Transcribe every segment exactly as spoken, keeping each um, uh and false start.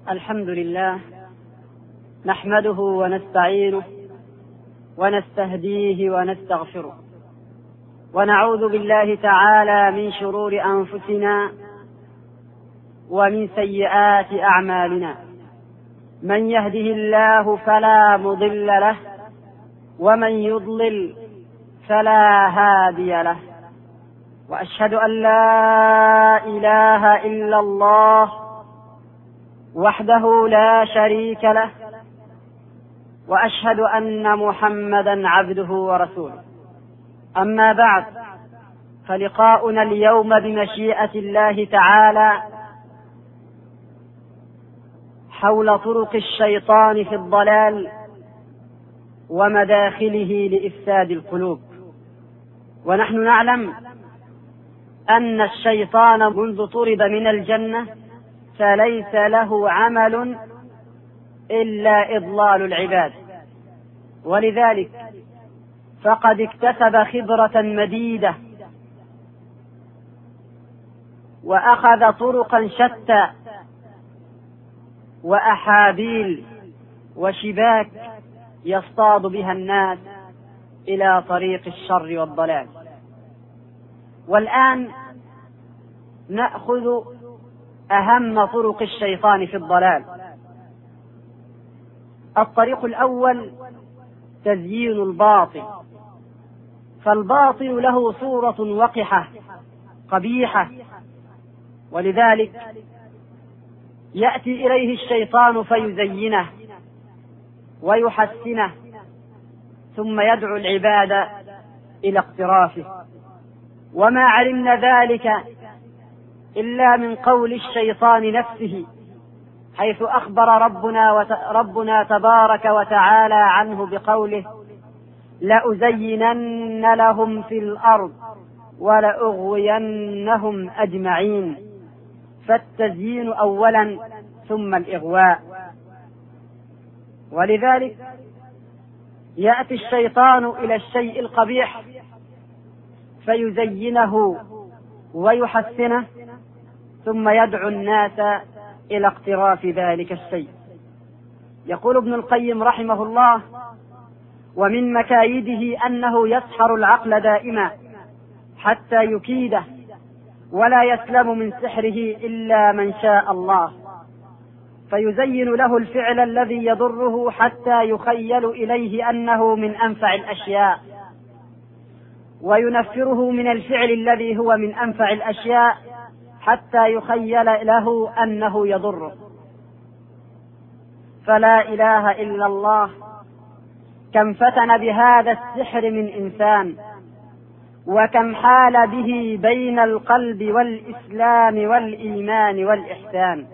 الحمد لله نحمده ونستعينه ونستهديه ونستغفره، ونعوذ بالله تعالى من شرور أنفسنا ومن سيئات أعمالنا. من يهده الله فلا مضل له، ومن يضلل فلا هادي له، وأشهد أن لا إله إلا الله وحده لا شريك له، وأشهد أن محمدا عبده ورسوله. أما بعد، فلقاؤنا اليوم بمشيئة الله تعالى حول طرق الشيطان في الضلال ومداخله لإفساد القلوب. ونحن نعلم أن الشيطان منذ طرد من الجنة فليس له عمل إلا إضلال العباد، ولذلك فقد اكتسب خبرة مديدة وأخذ طرقا شتى وأحابيل وشباك يصطاد بها الناس إلى طريق الشر والضلال. والآن نأخذ أهم طرق الشيطان في الضلال. الطريق الأول تزيين الباطل، فالباطل له صورة وقحة قبيحة، ولذلك يأتي إليه الشيطان فيزينه ويحسنه، ثم يدعو العباد إلى اقترافه. وما علمنا ذلك إلا من قول الشيطان نفسه، حيث أخبر ربنا, وت... ربنا تبارك وتعالى عنه بقوله: لأزينن لهم في الأرض ولأغوينهم أجمعين. فالتزيين أولا ثم الإغواء. ولذلك يأتي الشيطان إلى الشيء القبيح فيزينه ويحسنه، ثم يدعو الناس إلى اقتراف ذلك الشيء. يقول ابن القيم رحمه الله: ومن مكايده أنه يسحر العقل دائما حتى يكيده، ولا يسلم من سحره إلا من شاء الله، فيزين له الفعل الذي يضره حتى يخيل إليه أنه من أنفع الأشياء، وينفره من الفعل الذي هو من أنفع الأشياء حتى يخيل له أنه يضره. فلا إله إلا الله، كم فتن بهذا السحر من إنسان، وكم حال به بين القلب والإسلام والإيمان والإحسان،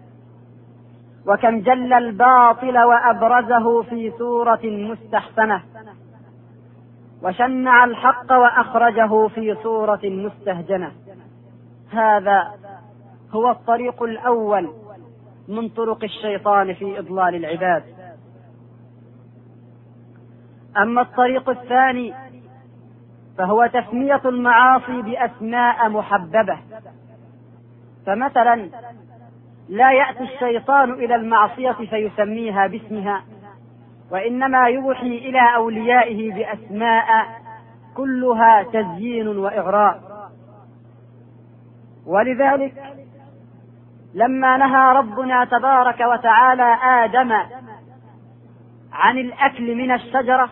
وكم جل الباطل وأبرزه في صورة مستحسنة، وشنع الحق وأخرجه في صورة مستهجنة. هذا هو الطريق الأول من طرق الشيطان في إضلال العباد. أما الطريق الثاني فهو تسمية المعاصي بأسماء محببة. فمثلا لا يأتي الشيطان إلى المعصية فيسميها باسمها، وإنما يوحي إلى أوليائه بأسماء كلها تزيين وإغراء. ولذلك لما نهى ربنا تبارك وتعالى آدم عن الأكل من الشجرة،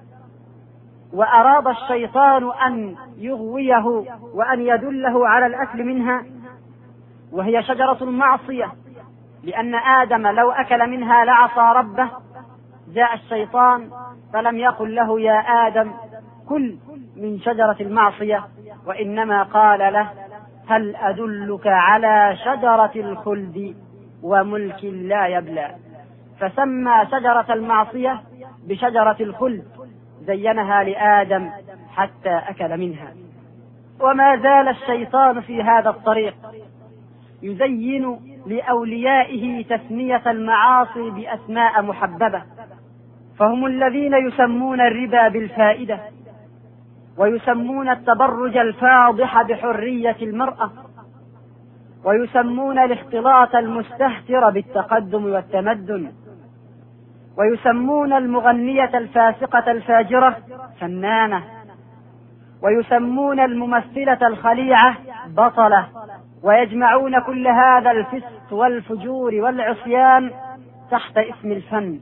وأراد الشيطان أن يغويه وأن يدله على الأكل منها، وهي شجرة المعصية، لأن آدم لو أكل منها لعصى ربه، جاء الشيطان فلم يقل له: يا آدم كل من شجرة المعصية، وإنما قال له: هل أدلك على شجرة الخلد وملك لا يبلى. فسمى شجرة المعصية بشجرة الخلد، زينها لآدم حتى أكل منها. وما زال الشيطان في هذا الطريق يزين لأوليائه تسمية المعاصي بأسماء محببة، فهم الذين يسمون الربا بالفائدة، ويسمون التبرج الفاضح بحرية المرأة، ويسمون الاختلاط المستهتر بالتقدم والتمدن، ويسمون المغنية الفاسقة الفاجرة فنانة، ويسمون الممثلة الخليعة بطلة، ويجمعون كل هذا الفسق والفجور والعصيان تحت اسم الفن.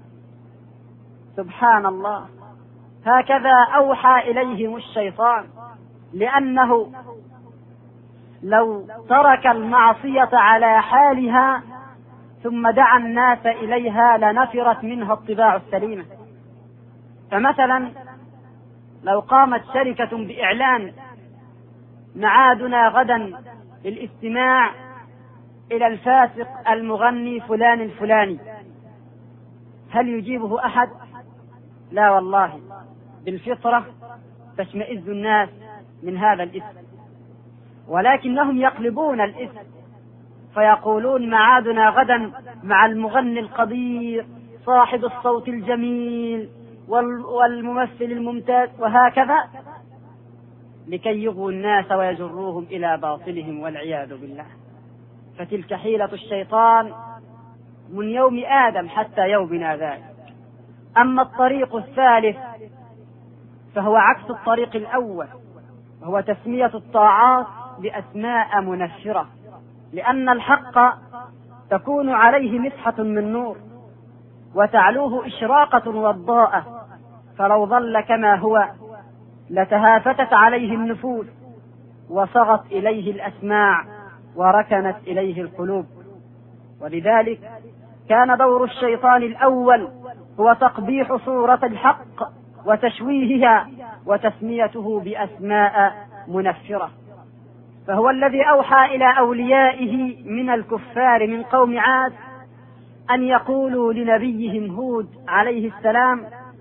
سبحان الله، هكذا أوحى إليهم الشيطان، لأنه لو ترك المعصية على حالها ثم دعا الناس إليها لنفرت منها الطباع السليمة. فمثلا لو قامت شركة بإعلان معادنا غدا للاستماع إلى الفاسق المغني فلان الفلاني، هل يجيبه أحد؟ لا والله، بالفطرة تشمئز الناس من هذا الاسم، ولكنهم يقلبون الاسم فيقولون معادنا غدا مع المغني القدير صاحب الصوت الجميل والممثل الممتاز، وهكذا لكي يغووا الناس ويجروهم إلى باطلهم والعياذ بالله. فتلك حيلة الشيطان من يوم آدم حتى يومنا ذلك. أما الطريق الثالث فهو عكس الطريق الأول، وهو تسمية الطاعات بأسماء منفرة، لأن الحق تكون عليه مسحة من نور وتعلوه إشراقة وضاءة، فلو ظل كما هو لتهافتت عليه النفوس وصغت إليه الأسماع وركنت إليه القلوب. ولذلك كان دور الشيطان الأول هو تقبيح صورة الحق وتشويهها وتسميته بأسماء منفرة. فهو الذي أوحى إلى أوليائه من الكفار من قوم عاد أن يقولوا لنبيهم هود عليه السلام: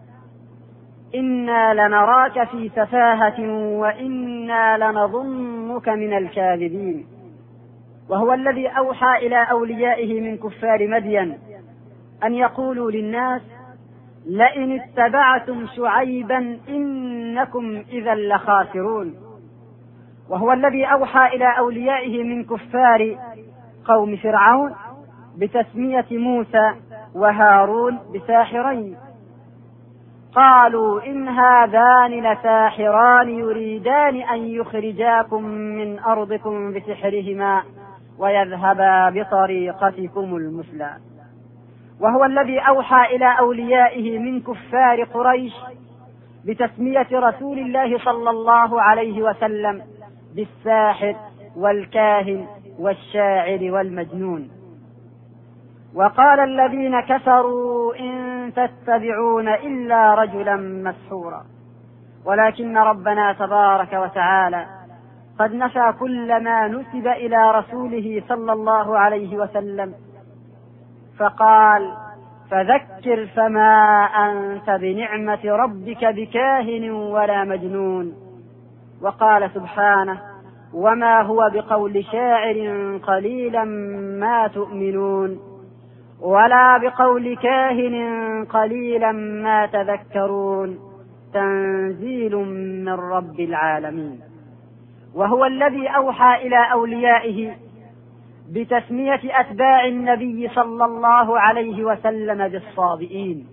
إنا لنراك في سفاهة وإنا لنظنك من الكاذبين. وهو الذي أوحى إلى أوليائه من كفار مدين أن يقولوا للناس: لئن اتبعتم شعيبا إنكم إذا لخاسرون. وهو الذي أوحى إلى أوليائه من كفار قوم فرعون بتسمية موسى وهارون بساحرين، قالوا إن هذان لساحران يريدان أن يخرجاكم من أرضكم بسحرهما ويذهبا بطريقتكم المثلى. وهو الذي أوحى إلى أوليائه من كفار قريش بتسمية رسول الله صلى الله عليه وسلم بالساحر والكاهن والشاعر والمجنون. وقال الذين كفروا إن تتبعون إلا رجلا مسحورا. ولكن ربنا تبارك وتعالى قد نفى كل ما نسب إلى رسوله صلى الله عليه وسلم، فقال: فذكر فما أنت بنعمة ربك بكاهن ولا مجنون. وقال سبحانه: وما هو بقول شاعر قليلا ما تؤمنون ولا بقول كاهن قليلا ما تذكرون تنزيل من رب العالمين. وهو الذي أوحى إلى أوليائه بتسمية أتباع النبي صلى الله عليه وسلم بالصابئين.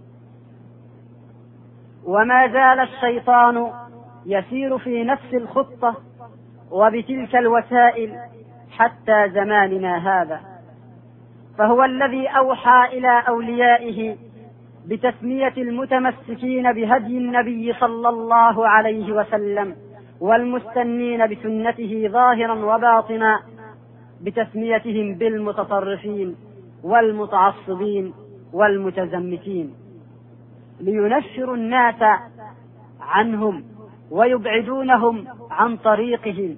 وما زال الشيطان يسير في نفس الخطة وبتلك الوسائل حتى زماننا هذا. فهو الذي أوحى إلى أوليائه بتسمية المتمسكين بهدي النبي صلى الله عليه وسلم والمستنين بسنته ظاهرا وباطنا بتسميتهم بالمتطرفين والمتعصبين والمتزمتين، لينفروا الناس عنهم ويبعدونهم عن طريقهم،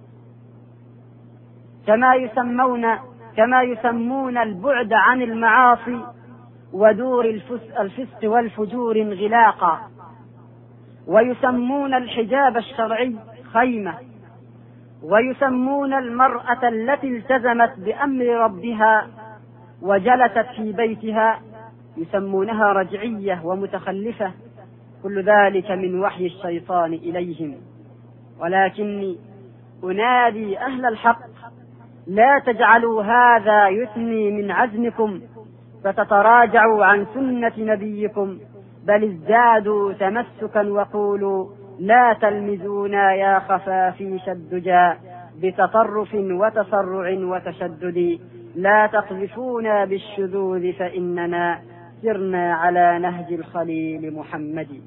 كما يسمون كما يسمون البعد عن المعاصي ودور الفسق والفجور انغلاقا، ويسمون الحجاب الشرعي خيمة، ويسمون المرأة التي التزمت بأمر ربها وجلست في بيتها يسمونها رجعية ومتخلفة. كل ذلك من وحي الشيطان إليهم. ولكني أنادي أهل الحق لا تجعلوا هذا يثني من عزمكم فتتراجعوا عن سنة نبيكم، بل ازدادوا تمسكا وقولوا لا تلمزونا يا خفافيش الدجى بتطرف وتسرع وتشدد، لا تقذفونا بالشذوذ فإننا سرنا على نهج الخليل محمد.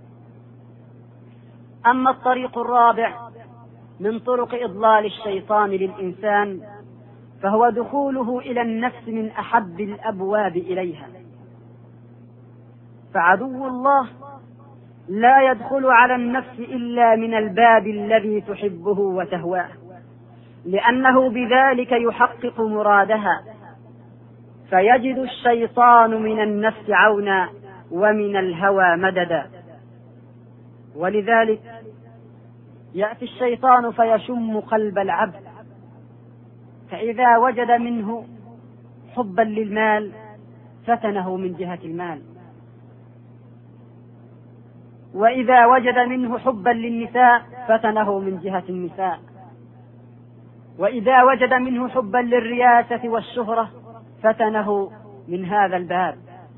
أما الطريق الرابع من طرق إضلال الشيطان للإنسان فهو دخوله إلى النفس من أحب الأبواب إليها. فعدو الله لا يدخل على النفس إلا من الباب الذي تحبه وتهواه، لأنه بذلك يحقق مرادها، فيجد الشيطان من النفس عونا ومن الهوى مددا. ولذلك يأتي الشيطان فيشم قلب العبد، فإذا وجد منه حبا للمال فتنه من جهة المال، وإذا وجد منه حبا للنساء فتنه من جهة النساء، وإذا وجد منه حبا للرياسة والشهرة فتنه من هذا الباب.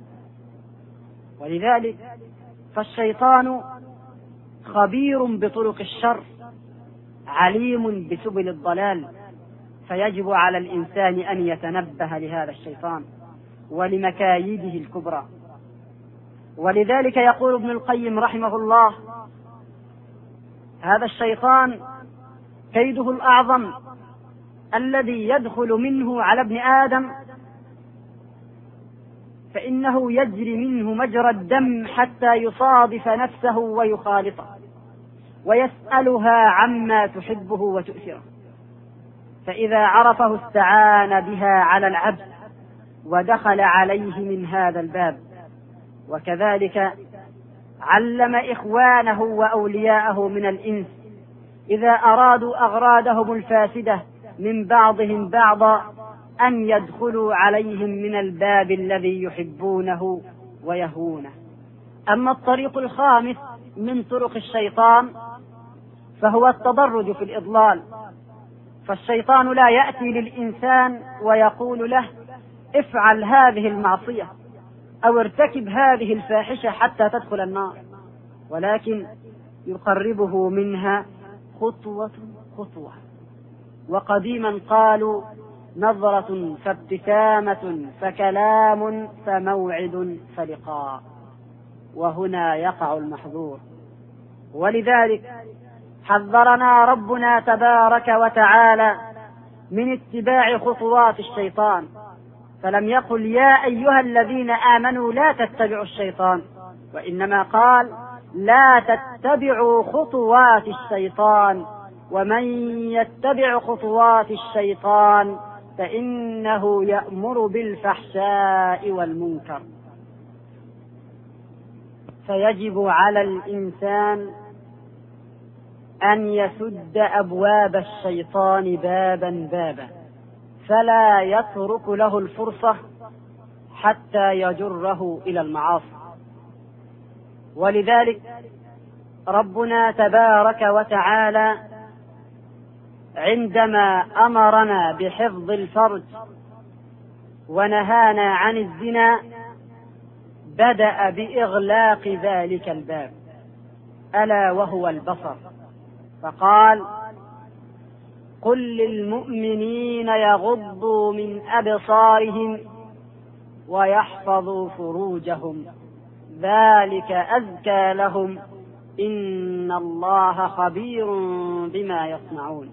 ولذلك فالشيطان خبير بطرق الشر عليم بسبل الضلال، فيجب على الإنسان أن يتنبه لهذا الشيطان ولمكايده الكبرى. ولذلك يقول ابن القيم رحمه الله: هذا الشيطان كيده الأعظم الذي يدخل منه على ابن آدم، فإنه يجري منه مجرى الدم حتى يصادف نفسه ويخالطه ويسألها عما تحبه وتؤثره، فإذا عرفه استعان بها على العبد ودخل عليه من هذا الباب. وكذلك علم إخوانه وأولياءه من الإنس إذا أرادوا أغرادهم الفاسدة من بعضهم بعضا أن يدخلوا عليهم من الباب الذي يحبونه ويهوونه. أما الطريق الخامس من طرق الشيطان فهو التدرج في الإضلال. فالشيطان لا يأتي للإنسان ويقول له افعل هذه المعصية أو ارتكب هذه الفاحشة حتى تدخل النار، ولكن يقربه منها خطوة خطوة. وقديما قالوا نظرة فابتسامة فكلام فموعد فلقاء، وهنا يقع المحظور. ولذلك حذرنا ربنا تبارك وتعالى من اتباع خطوات الشيطان، فلم يقل يا أيها الذين آمنوا لا تتبعوا الشيطان، وإنما قال لا تتبعوا خطوات الشيطان، ومن يتبع خطوات الشيطان فإنه يأمر بالفحشاء والمنكر. فيجب على الإنسان أن يسد أبواب الشيطان بابا بابا، فلا يترك له الفرصة حتى يجره إلى المعاصي. ولذلك ربنا تبارك وتعالى عندما أمرنا بحفظ الفرج ونهانا عن الزنا بدأ بإغلاق ذلك الباب ألا وهو البصر، فقال قل للمؤمنين يغضوا من أبصارهم ويحفظوا فروجهم ذلك أزكى لهم إن الله خبير بما يصنعون.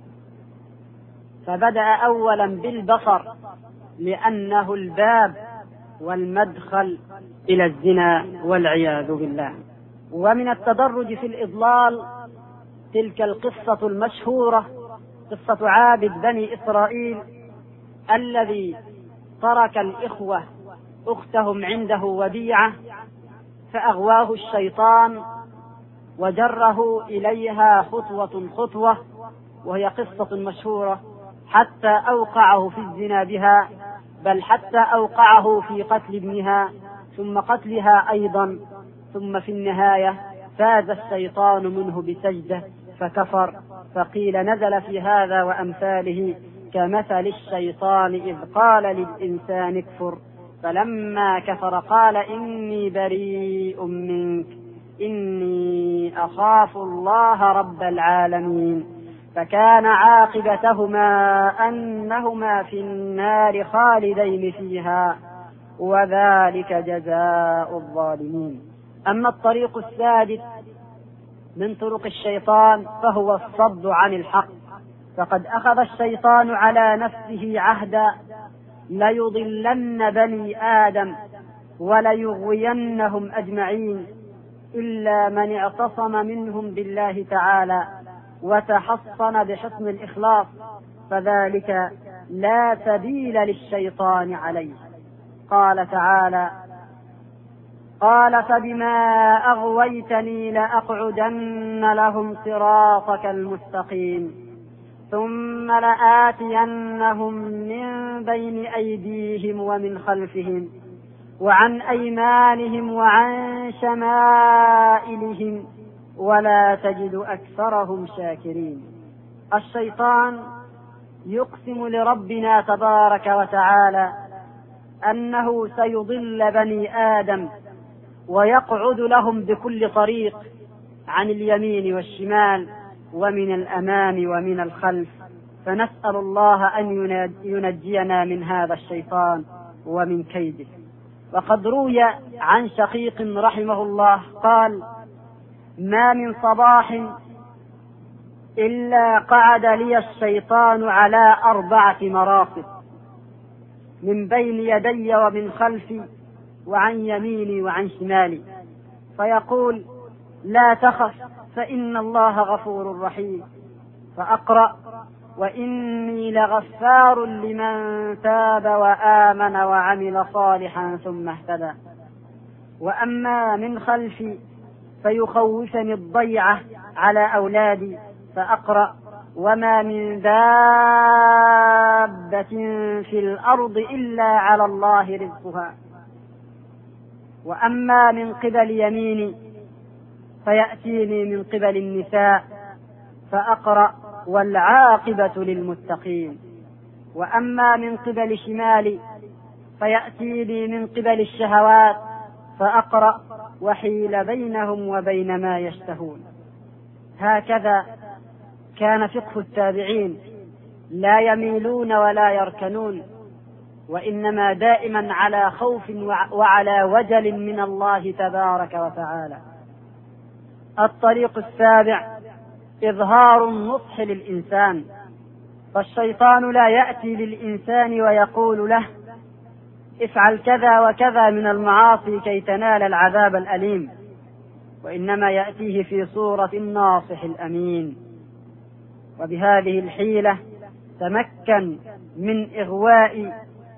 فبدأ أولا بالبصر لأنه الباب والمدخل إلى الزنا والعياذ بالله. ومن التدرج في الإضلال تلك القصة المشهورة، قصة عابد بني إسرائيل الذي ترك الإخوة أختهم عنده وديعة فأغواه الشيطان وجره إليها خطوة خطوة، وهي قصة مشهورة، حتى أوقعه في الزنا بها، بل حتى أوقعه في قتل ابنها ثم قتلها أيضا، ثم في النهاية فاز الشيطان منه بسجدة فكفر. فقيل نزل في هذا وأمثاله كمثل الشيطان إذ قال للإنسان اكفر فلما كفر قال إني بريء منك إني أخاف الله رب العالمين فكان عاقبتهما أنهما في النار خالدين فيها وذلك جزاء الظالمين. أما الطريق السادس من طرق الشيطان فهو الصد عن الحق، فقد أخذ الشيطان على نفسه عهدا ليضلن بني آدم وليغوينهم أجمعين إلا من اعتصم منهم بالله تعالى وتحصن بحسن الإخلاص فذلك لا سبيل للشيطان عليه. قال تعالى قال فبما أغويتني لأقعدن لهم صراطك المستقيم ثم لآتينهم من بين أيديهم ومن خلفهم وعن أيمانهم وعن شمائلهم ولا تجد أكثرهم شاكرين. الشيطان يقسم لربنا تبارك وتعالى أنه سيضل بني آدم ويقعد لهم بكل طريق عن اليمين والشمال ومن الأمام ومن الخلف، فنسأل الله أن ينجينا من هذا الشيطان ومن كيده. وقد روي عن شقيق رحمه الله قال ما من صباح إلا قعد لي الشيطان على أربعة مراصد من بين يدي ومن خلفي وعن يميني وعن شمالي فيقول لا تخف فإن الله غفور رحيم، فأقرأ وإني لغفار لمن تاب وآمن وعمل صالحا ثم اهتدى. وأما من خلفي فيخوفني الضيعة على أولادي فأقرأ وما من دابة في الأرض إلا على الله رزقها. وأما من قبل يميني فيأتيني من قبل النساء فأقرأ والعاقبة للمتقين. وأما من قبل شمالي فيأتيني من قبل الشهوات فأقرأ وحيل بينهم وبين ما يشتهون. هكذا كان فقه التابعين، لا يميلون ولا يركنون، وإنما دائما على خوف وعلى وجل من الله تبارك وتعالى. الطريق السابع إظهار النصح للإنسان، فالشيطان لا يأتي للإنسان ويقول له افعل كذا وكذا من المعاصي كي تنال العذاب الأليم، وإنما يأتيه في صورة الناصح الأمين. وبهذه الحيلة تمكن من إغواء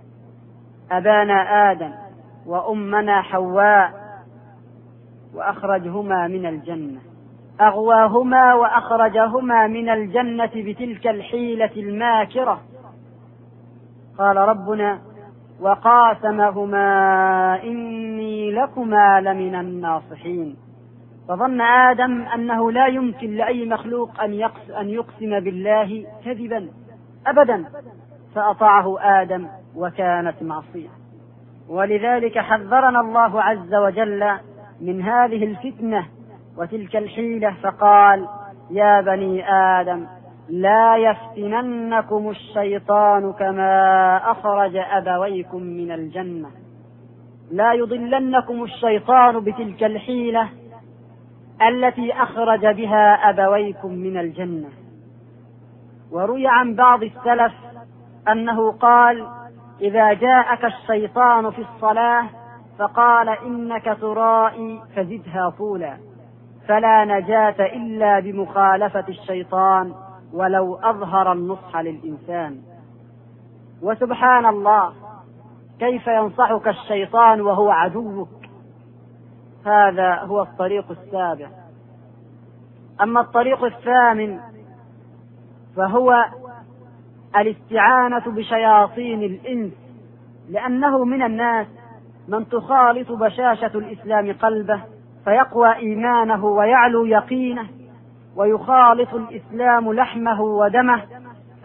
أبانا آدم وأمنا حواء وأخرجهما من الجنة، أغواهما وأخرجهما من الجنة بتلك الحيلة الماكرة. قال ربنا وقاسمهما إني لكما لمن الناصحين. فظن آدم أنه لا يمكن لأي مخلوق أن يقسم بالله كذبا أبدا، فأطاعه آدم وكانت معصية. ولذلك حذرنا الله عز وجل من هذه الفتنة وتلك الحيلة فقال يا بني آدم لا يفتننكم الشيطان كما أخرج أبويكم من الجنة. لا يضلنكم الشيطان بتلك الحيلة التي أخرج بها أبويكم من الجنة. وروي عن بعض السلف أنه قال إذا جاءك الشيطان في الصلاة فقال إنك ترائي فزدها طولا، فلا نجاة إلا بمخالفة الشيطان ولو أظهر النصح للإنسان. وسبحان الله كيف ينصحك الشيطان وهو عدوك. هذا هو الطريق السابع. أما الطريق الثامن فهو الاستعانة بشياطين الإنس، لأنه من الناس من تخالط بشاشة الإسلام قلبه فيقوى إيمانه ويعلو يقينه، ويخالط الإسلام لحمه ودمه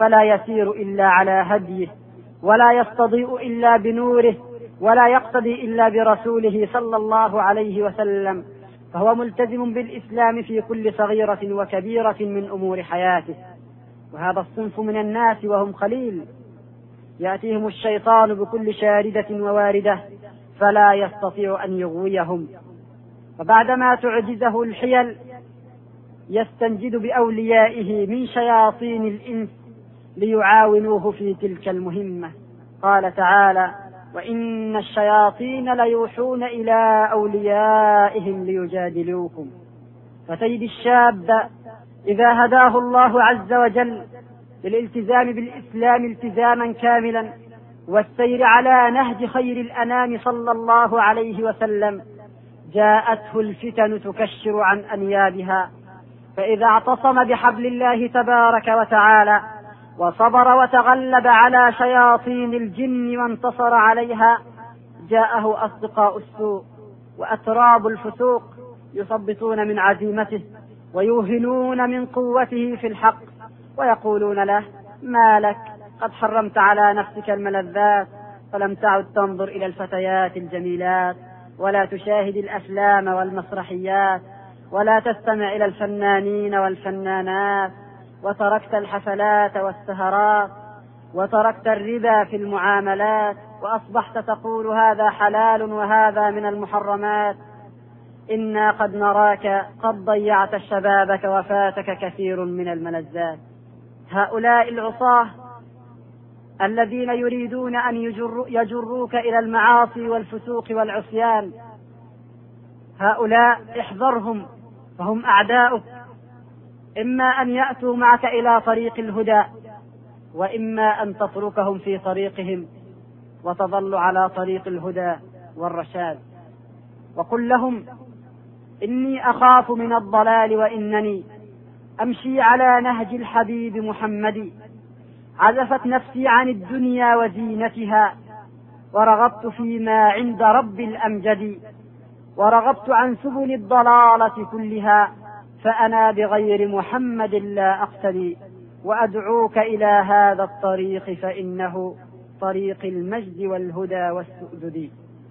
فلا يسير إلا على هديه، ولا يستضيء إلا بنوره، ولا يقتدي إلا برسوله صلى الله عليه وسلم، فهو ملتزم بالإسلام في كل صغيرة وكبيرة من أمور حياته. وهذا الصنف من الناس وهم قليل، يأتيهم الشيطان بكل شاردة وواردة فلا يستطيع أن يغويهم، فبعدما تعجزه الحيل يستنجد بأوليائه من شياطين الإنس ليعاونوه في تلك المهمة. قال تعالى: وإن الشياطين ليوحون إلى أوليائهم ليجادلوكم. فتجد الشاب إذا هداه الله عز وجل للالتزام بالإسلام التزاما كاملا والسير على نهج خير الأنام صلى الله عليه وسلم، جاءته الفتن تكشر عن أنيابها، فإذا اعتصم بحبل الله تبارك وتعالى وصبر وتغلب على شياطين الجن وانتصر عليها، جاءه أصدقاء السوء وأتراب الفسوق يثبطون من عزيمته ويوهنون من قوته في الحق، ويقولون له: ما لك؟ قد حرمت على نفسك الملذات، فلم تعد تنظر إلى الفتيات الجميلات، ولا تشاهد الأفلام والمسرحيات، ولا تستمع إلى الفنانين والفنانات، وتركت الحفلات والسهرات، وتركت الربا في المعاملات، وأصبحت تقول هذا حلال وهذا من المحرمات. إنا قد نراك قد ضيعت شبابك وفاتك كثير من الملذات. هؤلاء العصاة الذين يريدون أن يجر يجروك إلى المعاصي والفسوق والعصيان، هؤلاء احذرهم، فهم أعداؤك، إما أن يأتوا معك إلى طريق الهدى، وإما أن تتركهم في طريقهم وتظل على طريق الهدى والرشاد. وقل لهم: إني أخاف من الضلال، وإنني أمشي على نهج الحبيب محمد، عزفت نفسي عن الدنيا وزينتها، ورغبت فيما عند رب الأمجد، ورغبت عن سبل الضلالة كلها، فأنا بغير محمد لا أقتدي، وأدعوك إلى هذا الطريق فإنه طريق المجد والهدى والسؤدد.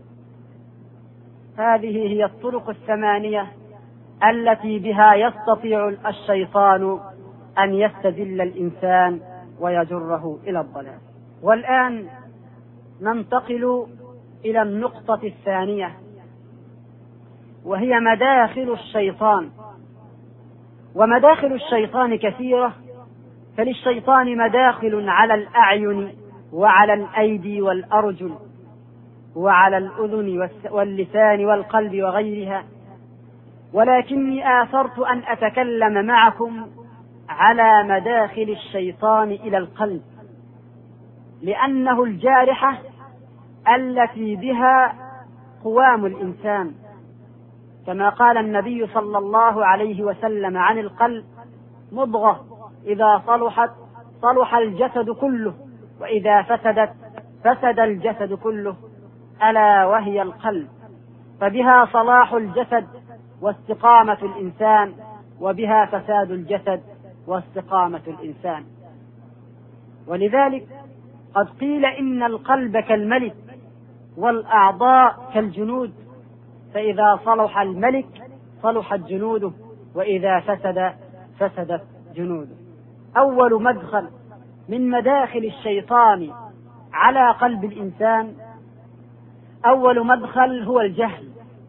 هذه هي الطرق الثمانية التي بها يستطيع الشيطان أن يستدل الإنسان ويجره إلى الضلال. والآن ننتقل إلى النقطة الثانية، وهي مداخل الشيطان. ومداخل الشيطان كثيرة، فللشيطان مداخل على الأعين وعلى الأيدي والأرجل وعلى الأذن واللسان والقلب وغيرها، ولكني آثرت أن أتكلم معكم على مداخل الشيطان إلى القلب، لأنه الجارحة التي بها قوام الإنسان، كما قال النبي صلى الله عليه وسلم عن القلب: مضغة إذا صلحت صلح الجسد كله، وإذا فسدت فسد الجسد كله، ألا وهي القلب. فبها صلاح الجسد واستقامة الإنسان، وبها فساد الجسد واستقامة الإنسان. ولذلك قد قيل إن القلب كالملك والأعضاء كالجنود، فإذا صلح الملك صلحت جنوده، وإذا فسد فسدت جنوده. أول مدخل من مداخل الشيطان على قلب الإنسان، أول مدخل هو الجهل.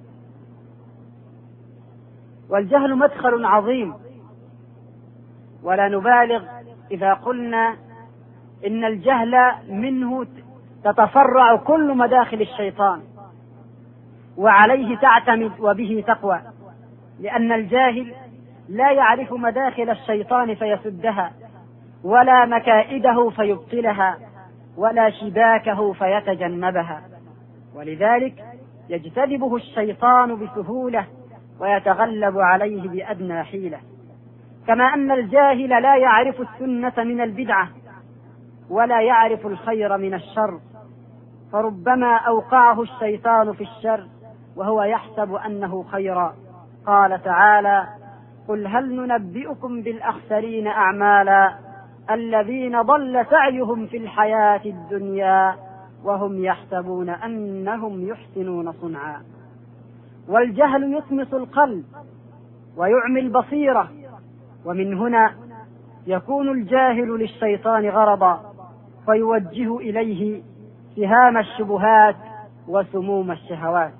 والجهل مدخل عظيم، ولا نبالغ إذا قلنا إن الجهل منه تتفرع كل مداخل الشيطان، وعليه تعتمد وبه تقوى، لأن الجاهل لا يعرف مداخل الشيطان فيسدها، ولا مكائده فيبطلها، ولا شباكه فيتجنبها، ولذلك يجتذبه الشيطان بسهولة ويتغلب عليه بأدنى حيلة. كما أن الجاهل لا يعرف السنة من البدعة، ولا يعرف الخير من الشر، فربما أوقعه الشيطان في الشر وهو يحسب أنه خيرا. قال تعالى: قل هل ننبئكم بالأخسرين أعمالا الذين ضل سعيهم في الحياة الدنيا وهم يحسبون أنهم يحسنون صنعا. والجهل يطمس القلب ويعمي البصيرة، ومن هنا يكون الجاهل للشيطان غرضا، فيوجه إليه سهام الشبهات وسموم الشهوات.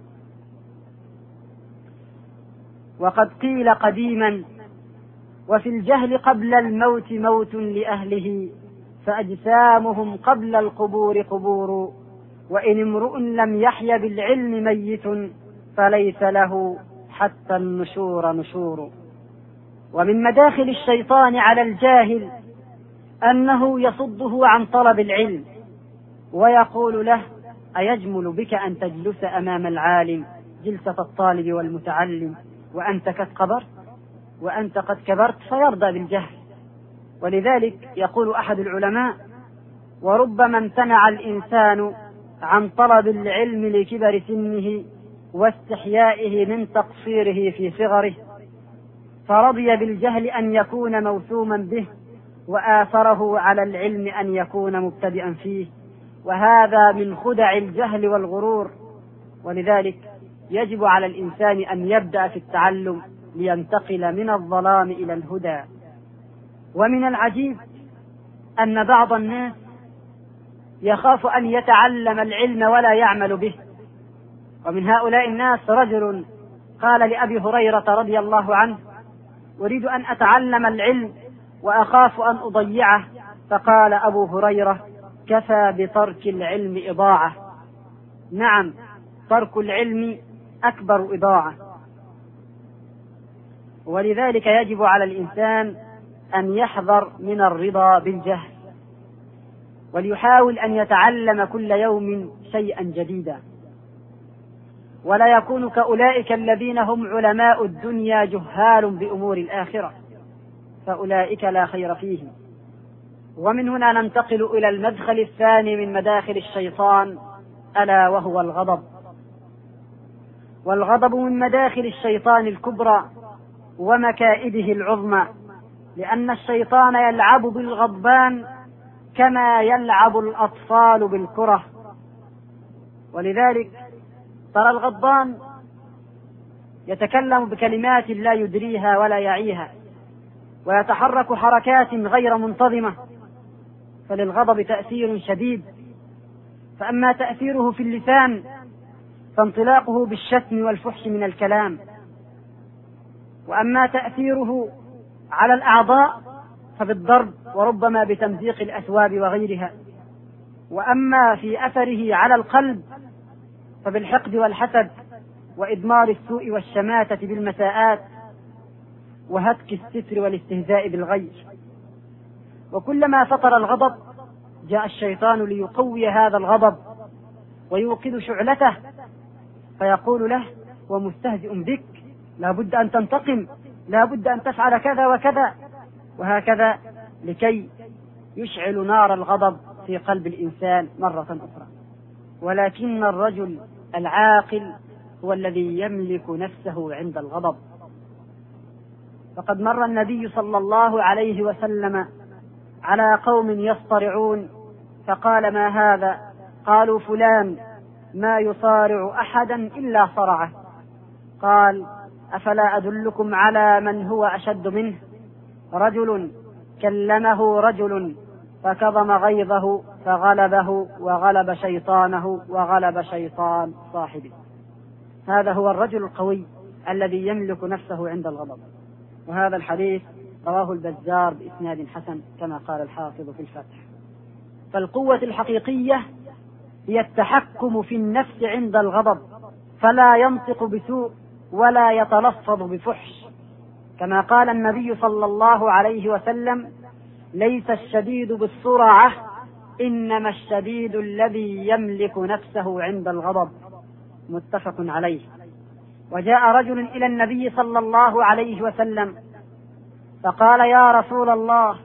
وقد قيل قديما: وفي الجهل قبل الموت موت لأهله، فأجسامهم قبل القبور قبور، وإن امرؤ لم يحي بالعلم ميت، فليس له حتى النشور نشور. ومن مداخل الشيطان على الجاهل أنه يصده عن طلب العلم، ويقول له: أيجمل بك أن تجلس أمام العالم جلسة الطالب والمتعلم وأنت قد كبرت وأنت قد كبرت، فيرضى بالجهل. ولذلك يقول أحد العلماء: وربما امتنع الإنسان عن طلب العلم لكبر سنه واستحيائه من تقصيره في صغره، فرضي بالجهل أن يكون موسوما به، وآثره على العلم أن يكون مبتدئا فيه، وهذا من خدع الجهل والغرور. ولذلك يجب على الإنسان أن يبدأ في التعلم لينتقل من الظلام إلى الهدى. ومن العجيب أن بعض الناس يخاف أن يتعلم العلم ولا يعمل به. ومن هؤلاء الناس رجل قال لأبي هريرة رضي الله عنه: أريد أن أتعلم العلم وأخاف أن أضيعه. فقال أبو هريرة: كفى بترك العلم إضاعة. نعم، ترك العلم أكبر إضاعة. ولذلك يجب على الإنسان أن يحذر من الرضا بالجهل، وليحاول أن يتعلم كل يوم شيئا جديدا، ولا يكون كأولئك الذين هم علماء الدنيا جهال بأمور الآخرة، فأولئك لا خير فيهم. ومن هنا ننتقل إلى المدخل الثاني من مداخل الشيطان، ألا وهو الغضب. والغضب من مداخل الشيطان الكبرى ومكائده العظمى، لأن الشيطان يلعب بالغضبان كما يلعب الأطفال بالكرة. ولذلك ترى الغضبان يتكلم بكلمات لا يدريها ولا يعيها، ويتحرك حركات غير منتظمة، فللغضب تأثير شديد. فأما تأثيره في اللسان فانطلاقه بالشتم والفحش من الكلام، وأما تأثيره على الأعضاء فبالضرب وربما بتمزيق الأثواب وغيرها، وأما في أثره على القلب فبالحقد والحسد وإدمار السوء والشماتة بالمساءات وهتك الستر والاستهزاء بالغير. وكلما فطر الغضب جاء الشيطان ليقوي هذا الغضب ويوقد شعلته، فيقول له: ومستهزئ بك، لا بد أن تنتقم، لا بد أن تفعل كذا وكذا، وهكذا، لكي يشعل نار الغضب في قلب الإنسان مرة أخرى. ولكن الرجل العاقل هو الذي يملك نفسه عند الغضب. فقد مر النبي صلى الله عليه وسلم على قوم يصطرعون، فقال: ما هذا؟ قالوا: فلان ما يصارع أحدا إلا صرعه. قال: أفلا أدلكم على من هو أشد منه؟ رجل كلمه رجل فكظم غيظه فغلبه وغلب شيطانه وغلب شيطان صاحبه. هذا هو الرجل القوي الذي يملك نفسه عند الغضب. وهذا الحديث رواه البزار بإسناد حسن كما قال الحافظ في الفتح. فالقوة الحقيقية هي التحكم في النفس عند الغضب، فلا ينطق بسوء ولا يتلفظ بفحش، كما قال النبي صلى الله عليه وسلم: ليس الشديد بالسرعة، إنما الشديد الذي يملك نفسه عند الغضب. متفق عليه. وجاء رجل إلى النبي صلى الله عليه وسلم فقال: يا رسول الله،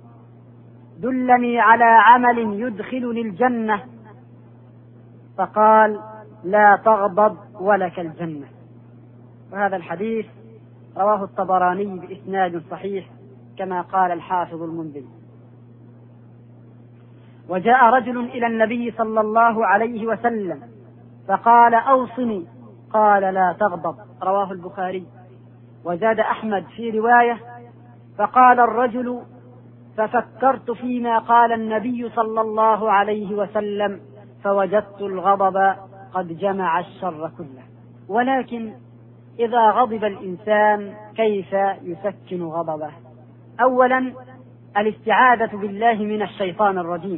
دلني على عمل يدخلني الجنة. فقال: لا تغضب ولك الجنة. وهذا الحديث رواه الطبراني بإسناد صحيح كما قال الحافظ المنذري. وجاء رجل إلى النبي صلى الله عليه وسلم فقال أوصني، قال لا تغضب، رواه البخاري. وزاد أحمد في رواية فقال الرجل ففكرت فيما قال النبي صلى الله عليه وسلم فوجدت الغضب قد جمع الشر كله. ولكن إذا غضب الإنسان كيف يسكن غضبه؟ أولا الاستعاذة بالله من الشيطان الرجيم،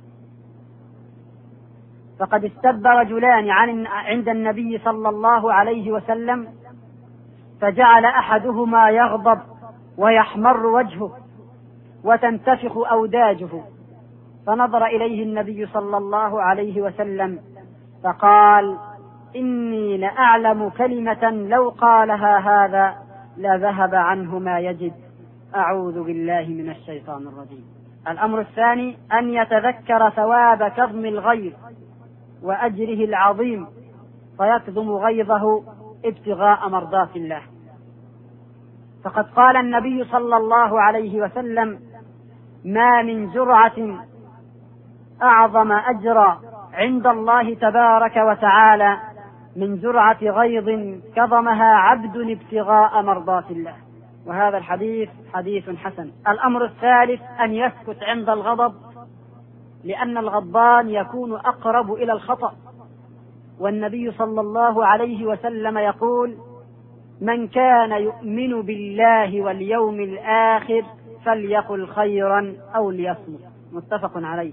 فقد استب رجلان عند النبي صلى الله عليه وسلم فجعل أحدهما يغضب ويحمر وجهه وتنتفخ أوداجه، فنظر إليه النبي صلى الله عليه وسلم فقال إني لأعلم كلمة لو قالها هذا لذهب عنه ما يجد، أعوذ بالله من الشيطان الرجيم. الأمر الثاني أن يتذكر ثواب كظم الغيظ وأجره العظيم فيكظم غيظه ابتغاء مرضات الله، فقد قال النبي صلى الله عليه وسلم ما من جرعة أعظم أجرا عند الله تبارك وتعالى من جرعة غيظ كظمها عبد ابتغاء مرضات الله، وهذا الحديث حديث حسن. الأمر الثالث أن يسكت عند الغضب، لأن الغضبان يكون أقرب إلى الخطأ، والنبي صلى الله عليه وسلم يقول من كان يؤمن بالله واليوم الآخر فليقل خيرا أو ليصمت، متفق عليه.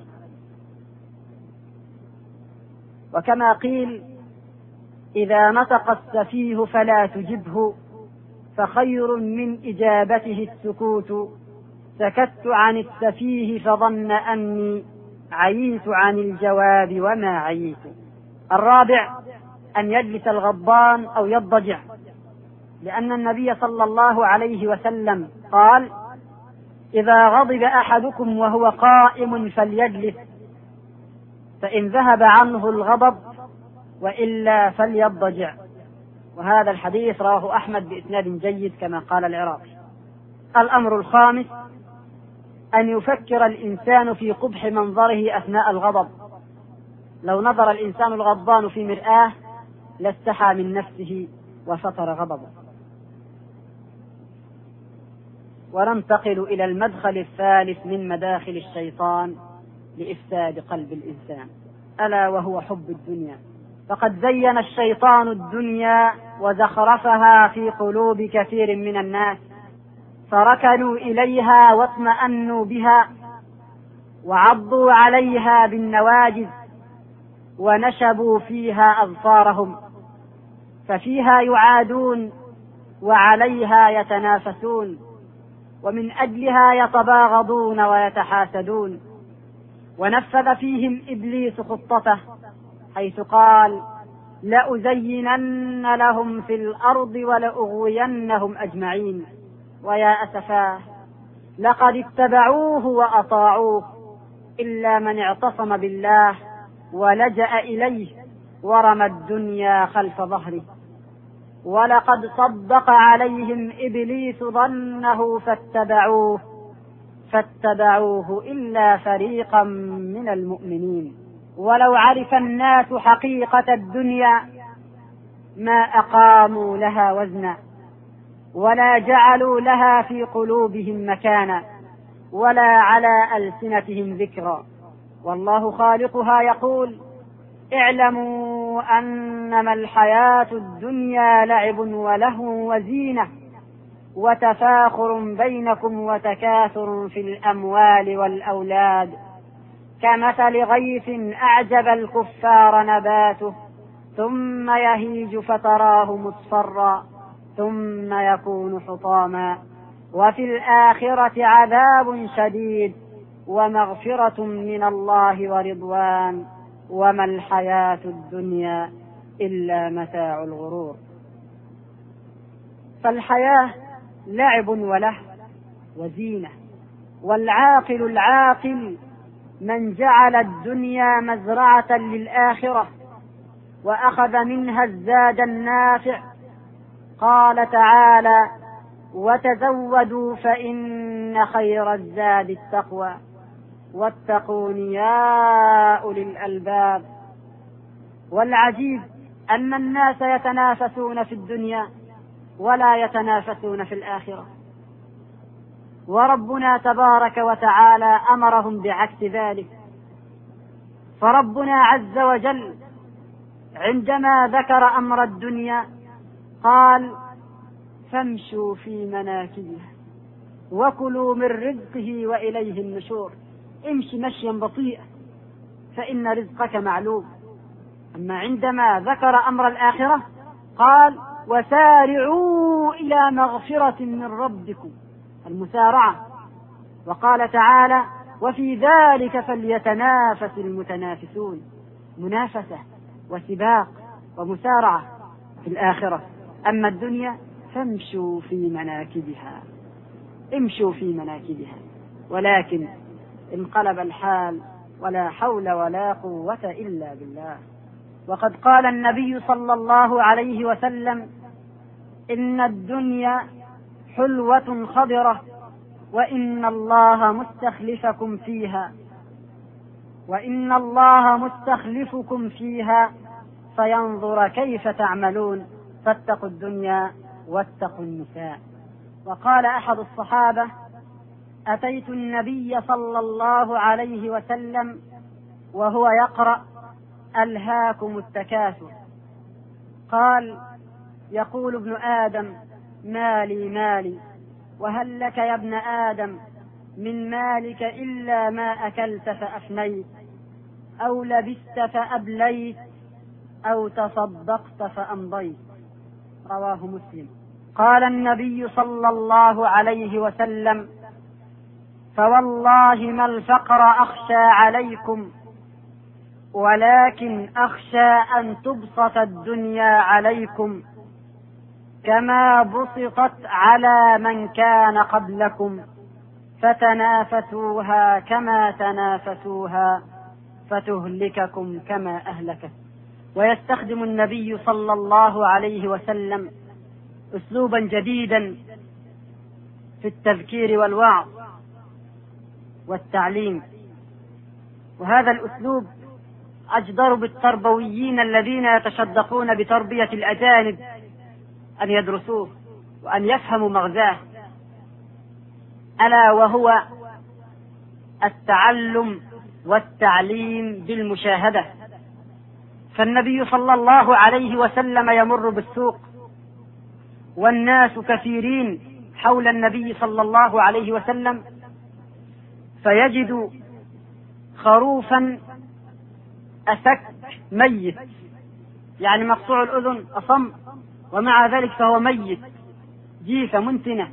وكما قيل إذا نطق السفيه فلا تجبه فخير من إجابته السكوت، سكت عن السفيه فظن أني عييت عن الجواب وما عييت. الرابع أن يجلس الغضبان أو يضجع، لأن النبي صلى الله عليه وسلم قال إذا غضب أحدكم وهو قائم فليجلس فإن ذهب عنه الغضب وإلا فليضجع، وهذا الحديث رواه أحمد بإسناد جيد كما قال العراقي. الأمر الخامس أن يفكر الإنسان في قبح منظره أثناء الغضب، لو نظر الإنسان الغضبان في مرآة لاستحى من نفسه وسطر غضبه. وننتقل إلى المدخل الثالث من مداخل الشيطان لإفساد قلب الإنسان، ألا وهو حب الدنيا. فقد زين الشيطان الدنيا وزخرفها في قلوب كثير من الناس، فركنوا إليها واطمأنوا بها وعضوا عليها بالنواجذ ونشبوا فيها أظفارهم، ففيها يعادون وعليها يتنافسون، ومن أجلها يتباغضون ويتحاسدون. ونفذ فيهم إبليس خطته حيث قال لأزينن لهم في الأرض ولأغوينهم أجمعين. ويا أسفاه لقد اتبعوه وأطاعوه إلا من اعتصم بالله ولجأ إليه ورمى الدنيا خلف ظهره. ولقد صدق عليهم إبليس ظنه فاتبعوه فاتبعوه إلا فريقا من المؤمنين. ولو عرف الناس حقيقة الدنيا ما أقاموا لها وزنا ولا جعلوا لها في قلوبهم مكانا ولا على ألسنتهم ذكرا. والله خالقها يقول اعلموا أنما الحياة الدنيا لعب ولهو وزينة وتفاخر بينكم وتكاثر في الأموال والأولاد كمثل غيث أعجب الكفار نباته ثم يهيج فتراه مصفرا ثم يكون حطاما وفي الآخرة عذاب شديد ومغفرة من الله ورضوان وما الحياة الدنيا إلا متاع الغرور. فالحياة لعب وله وزينة، والعاقل العاقل من جعل الدنيا مزرعة للآخرة وأخذ منها الزاد النافع. قال تعالى وتزودوا فإن خير الزاد التقوى واتقون يا أولي الألباب. والعجيب أن الناس يتنافسون في الدنيا ولا يتنافسون في الآخرة، وربنا تبارك وتعالى أمرهم بعكس ذلك. فربنا عز وجل عندما ذكر أمر الدنيا قال: فامشوا في مناكبها وكلوا من رزقه وإليه النشور. امشي مشيا بطيئا فإن رزقك معلوم. أما عندما ذكر أمر الآخرة قال: وسارعوا إلى مغفرة من ربكم، المسارعة. وقال تعالى: وفي ذلك فليتنافس المتنافسون، منافسة وسباق ومسارعة في الآخرة. أما الدنيا فامشوا في مناكبها، امشوا في مناكبها. ولكن انقلب الحال ولا حول ولا قوة إلا بالله. وقد قال النبي صلى الله عليه وسلم: إن الدنيا حلوة خضرة وإن الله مستخلفكم فيها وإن الله مستخلفكم فيها فينظر كيف تعملون، فاتقوا الدنيا واتقوا النساء. وقال أحد الصحابة: أتيت النبي صلى الله عليه وسلم وهو يقرأ: ألهاكم التكاثر. قال: يقول ابن آدم: مالي مالي، وهل لك يا ابن آدم من مالك إلا ما أكلت فأفنيت، أو لبست فأبليت، أو تصدقت فأمضيت. رواه مسلم. قال النبي صلى الله عليه وسلم: فوالله ما الفقر أخشى عليكم، ولكن أخشى أن تبسط الدنيا عليكم كما بسطت على من كان قبلكم، فتنافسوها كما تنافسوها فتهلككم كما أهلكت. ويستخدم النبي صلى الله عليه وسلم أسلوبا جديدا في التذكير والوعظ والتعليم، وهذا الأسلوب أجدر بالتربويين الذين يتشدقون بتربية الأجانب أن يدرسوه وأن يفهموا مغزاه، ألا وهو التعلم والتعليم بالمشاهدة. فالنبي صلى الله عليه وسلم يمر بالسوق والناس كثيرين حول النبي صلى الله عليه وسلم، فيجد خروفا أسك ميت، يعني مقطوع الأذن أصم، ومع ذلك فهو ميت، جيفة منتنة.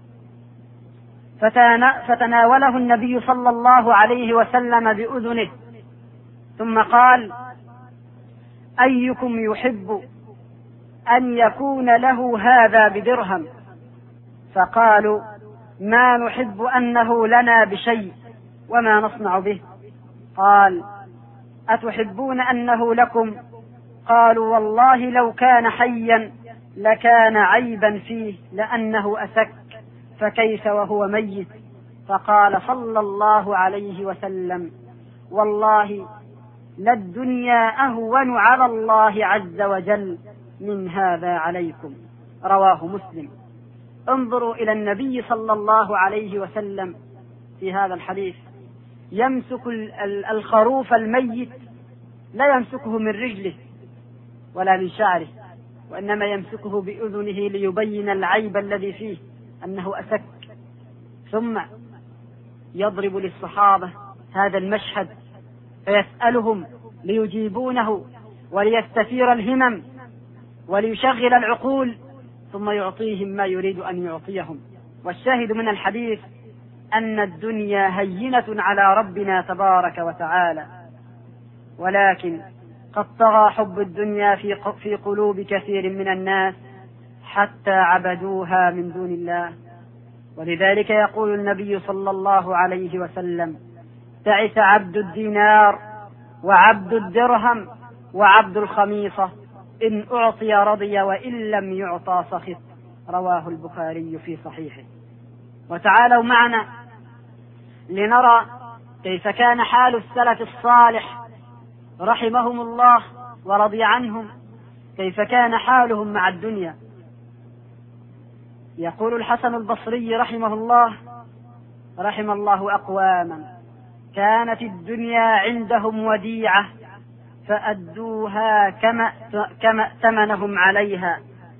فتناوله النبي صلى الله عليه وسلم بأذنه ثم قال: أيكم يحب أن يكون له هذا بدرهم؟ فقالوا: ما نحب أنه لنا بشيء وما نصنع به. قال: أتحبون أنه لكم؟ قالوا: والله لو كان حيا لكان عيبا فيه لأنه أسك، فكيف وهو ميت؟ فقال صلى الله عليه وسلم: والله للدنيا أهون على الله عز وجل من هذا عليكم. رواه مسلم. انظروا إلى النبي صلى الله عليه وسلم في هذا الحديث، يمسك الخروف الميت، لا يمسكه من رجله ولا من شعره، وإنما يمسكه بأذنه ليبين العيب الذي فيه أنه أسك، ثم يضرب للصحابة هذا المشهد فيسألهم ليجيبونه وليستثير الهمم وليشغل العقول، ثم يعطيهم ما يريد أن يعطيهم. والشاهد من الحديث أن الدنيا هينة على ربنا تبارك وتعالى، ولكن قد طغى حب الدنيا في في قلوب كثير من الناس حتى عبدوها من دون الله. ولذلك يقول النبي صلى الله عليه وسلم: تعس عبد الدينار وعبد الدرهم وعبد الخميصة، إن أعطي رضي وإن لم يعطى سخط. رواه البخاري في صحيحه. وتعالوا معنا لنرى كيف كان حال السلف الصالح رحمهم الله ورضي عنهم، كيف كان حالهم مع الدنيا. يقول الحسن البصري رحمه الله: رحم الله أقواما كانت الدنيا عندهم وديعة فأدوها كما كما ائتمنهم عليها.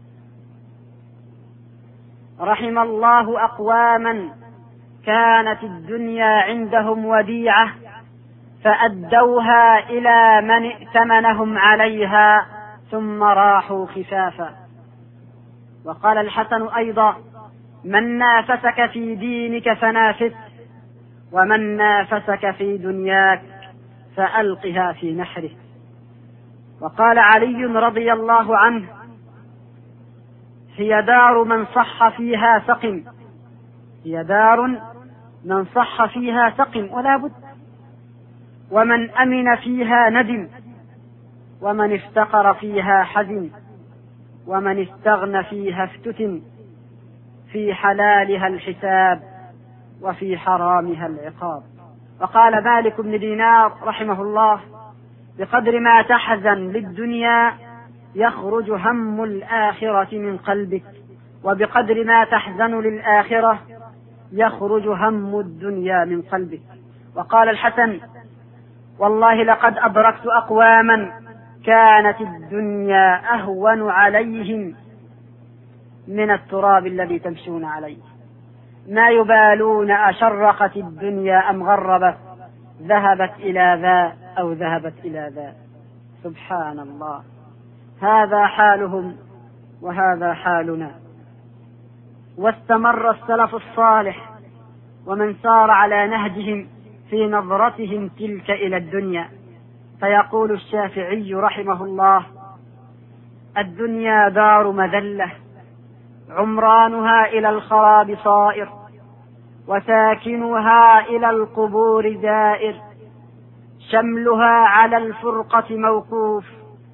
رحم الله أقواما كانت الدنيا عندهم وديعة فأدوها إلى من ائتمنهم عليها ثم راحوا خفافا. وقال الحسن أيضا: من نافسك في دينك فنافسه، ومن نافسك في دنياك فألقها في نحره. وقال علي رضي الله عنه: هي دار من صح فيها سقم، هي دار من صح فيها سقم ولا بد، ومن أمن فيها ندم، ومن افتقر فيها حزن، ومن استغنى فيها افتتن، في حلالها الحساب وفي حرامها العقاب. وقال مالك بن دينار رحمه الله: بقدر ما تحزن للدنيا يخرج هم الآخرة من قلبك، وبقدر ما تحزن للآخرة يخرج هم الدنيا من قلبك. وقال الحسن: والله لقد أدركت أقواما كانت الدنيا أهون عليهم من التراب الذي تمشون عليه، ما يبالون أشرقت الدنيا أم غربت، ذهبت إلى ذا أو ذهبت إلى ذا. سبحان الله، هذا حالهم وهذا حالنا. واستمر السلف الصالح ومن سار على نهجهم في نظرتهم تلك إلى الدنيا. فيقول الشافعي رحمه الله: الدنيا دار مذلة عمرانها إلى الخراب صائر، وساكنها إلى القبور دائر، شملها على الفرقة موقوف،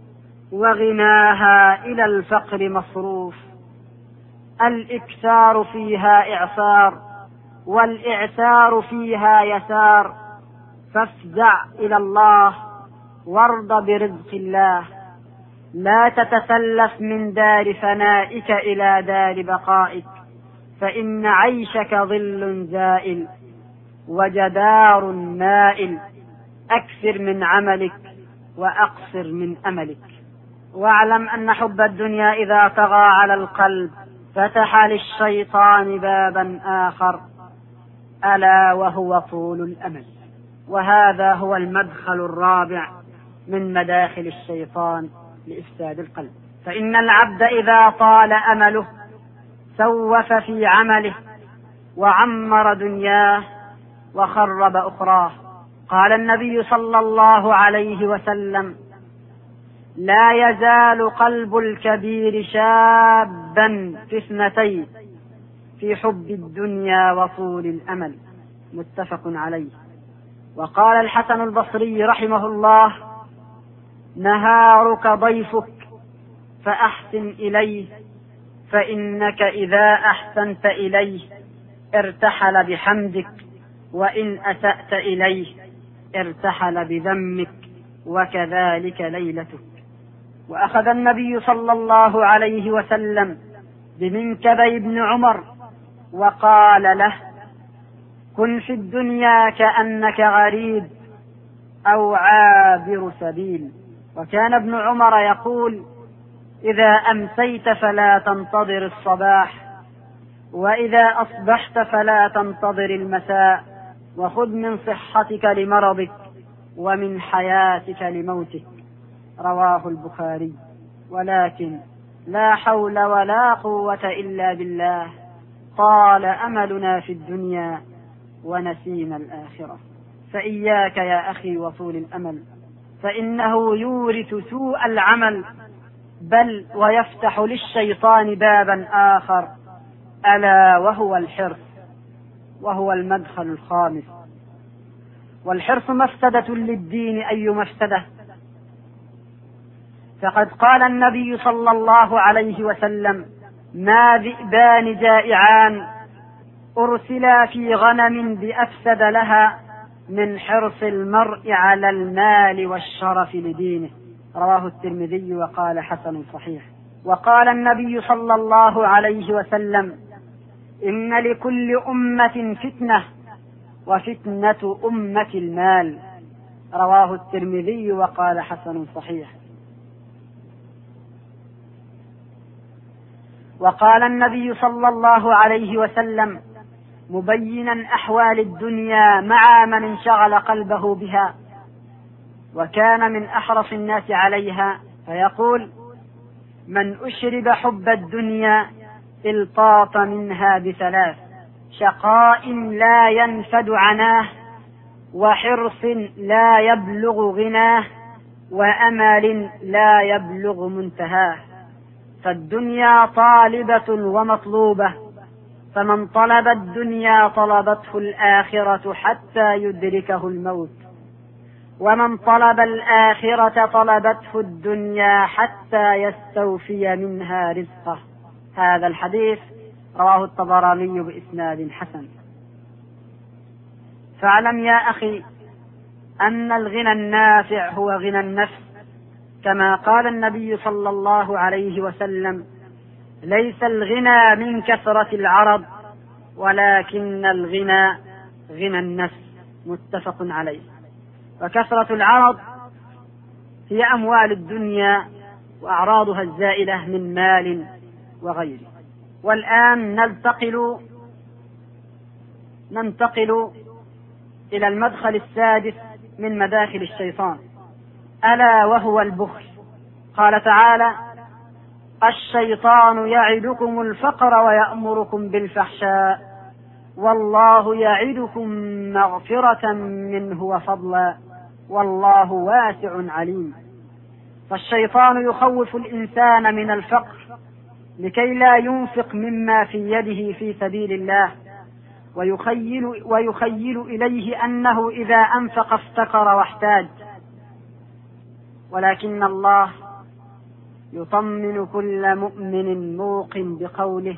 وغناها إلى الفقر مصروف. الإكثار فيها إعسار، والإعسار فيها يسار، فافزع إلى الله وارض برزق الله، لا تتسلف من دار فنائك إلى دار بقائك، فإن عيشك ظل زائل وجدار مائل، أكثر من عملك وأقصر من أملك. واعلم أن حب الدنيا إذا طغى على القلب فتح للشيطان بابا آخر، ألا وهو طول الأمل. وهذا هو المدخل الرابع من مداخل الشيطان لإفساد القلب. فإن العبد إذا طال أمله سوف في عمله وعمر دنياه وخرب أخراه. قال النبي صلى الله عليه وسلم: لا يزال قلب الكبير شابا في اثنتين، في حب الدنيا وطول الأمل. متفق عليه. وقال الحسن البصري رحمه الله: نهارك ضيفك فأحسن إليه، فإنك إذا أحسنت إليه ارتحل بحمدك، وإن أسأت إليه ارتحل بذمك، وكذلك ليلتك. وأخذ النبي صلى الله عليه وسلم بمنكبي ابن عمر وقال له: كن في الدنيا كأنك غريب أو عابر سبيل. وكان ابن عمر يقول: إذا أمسيت فلا تنتظر الصباح، وإذا أصبحت فلا تنتظر المساء، وخذ من صحتك لمرضك ومن حياتك لموتك. رواه البخاري. ولكن لا حول ولا قوة إلا بالله، طال أملنا في الدنيا ونسينا الآخرة. فإياك يا أخي وطول الأمل، فإنه يورث سوء العمل، بل ويفتح للشيطان بابا آخر، ألا وهو الحرص، وهو المدخل الخامس. والحرص مفسدة للدين أي مفسدة، فقد قال النبي صلى الله عليه وسلم: ما ذئبان جائعان أرسلا في غنم بأفسد لها من حرص المرء على المال والشرف لدينه. رواه الترمذي وقال حسن صحيح. وقال النبي صلى الله عليه وسلم: إن لكل أمة فتنة وفتنة أمة المال. رواه الترمذي وقال حسن صحيح. وقال النبي صلى الله عليه وسلم مبينا أحوال الدنيا مع من انشغل قلبه بها وكان من أحرص الناس عليها، فيقول: من أشرب حب الدنيا التاط منها بثلاث: شقاء لا ينفد عناه، وحرص لا يبلغ غناه، وأمل لا يبلغ منتهاه. فالدنيا طالبة ومطلوبة، فمن طلب الدنيا طلبته الآخرة حتى يدركه الموت، ومن طلب الآخرة طلبته الدنيا حتى يستوفي منها رزقه. هذا الحديث رواه الطبراني بإسناد حسن. فاعلم يا أخي أن الغنى النافع هو غنى النفس، كما قال النبي صلى الله عليه وسلم: ليس الغنى من كثرة العرض ولكن الغنى غنى النفس. متفق عليه. وكثرة العرض هي أموال الدنيا وأعراضها الزائلة من مال وغيره. والآن ننتقل ننتقل إلى المدخل السادس من مداخل الشيطان، ألا وهو البخل. قال تعالى: الشيطان يعدكم الفقر ويأمركم بالفحشاء والله يعدكم مغفرة منه وفضلا والله واسع عليم. فالشيطان يخوف الإنسان من الفقر لكي لا ينفق مما في يده في سبيل الله، ويخيل, ويخيل إليه أنه إذا أنفق افتقر واحتاج. ولكن الله يطمن كل مؤمن موقن بقوله: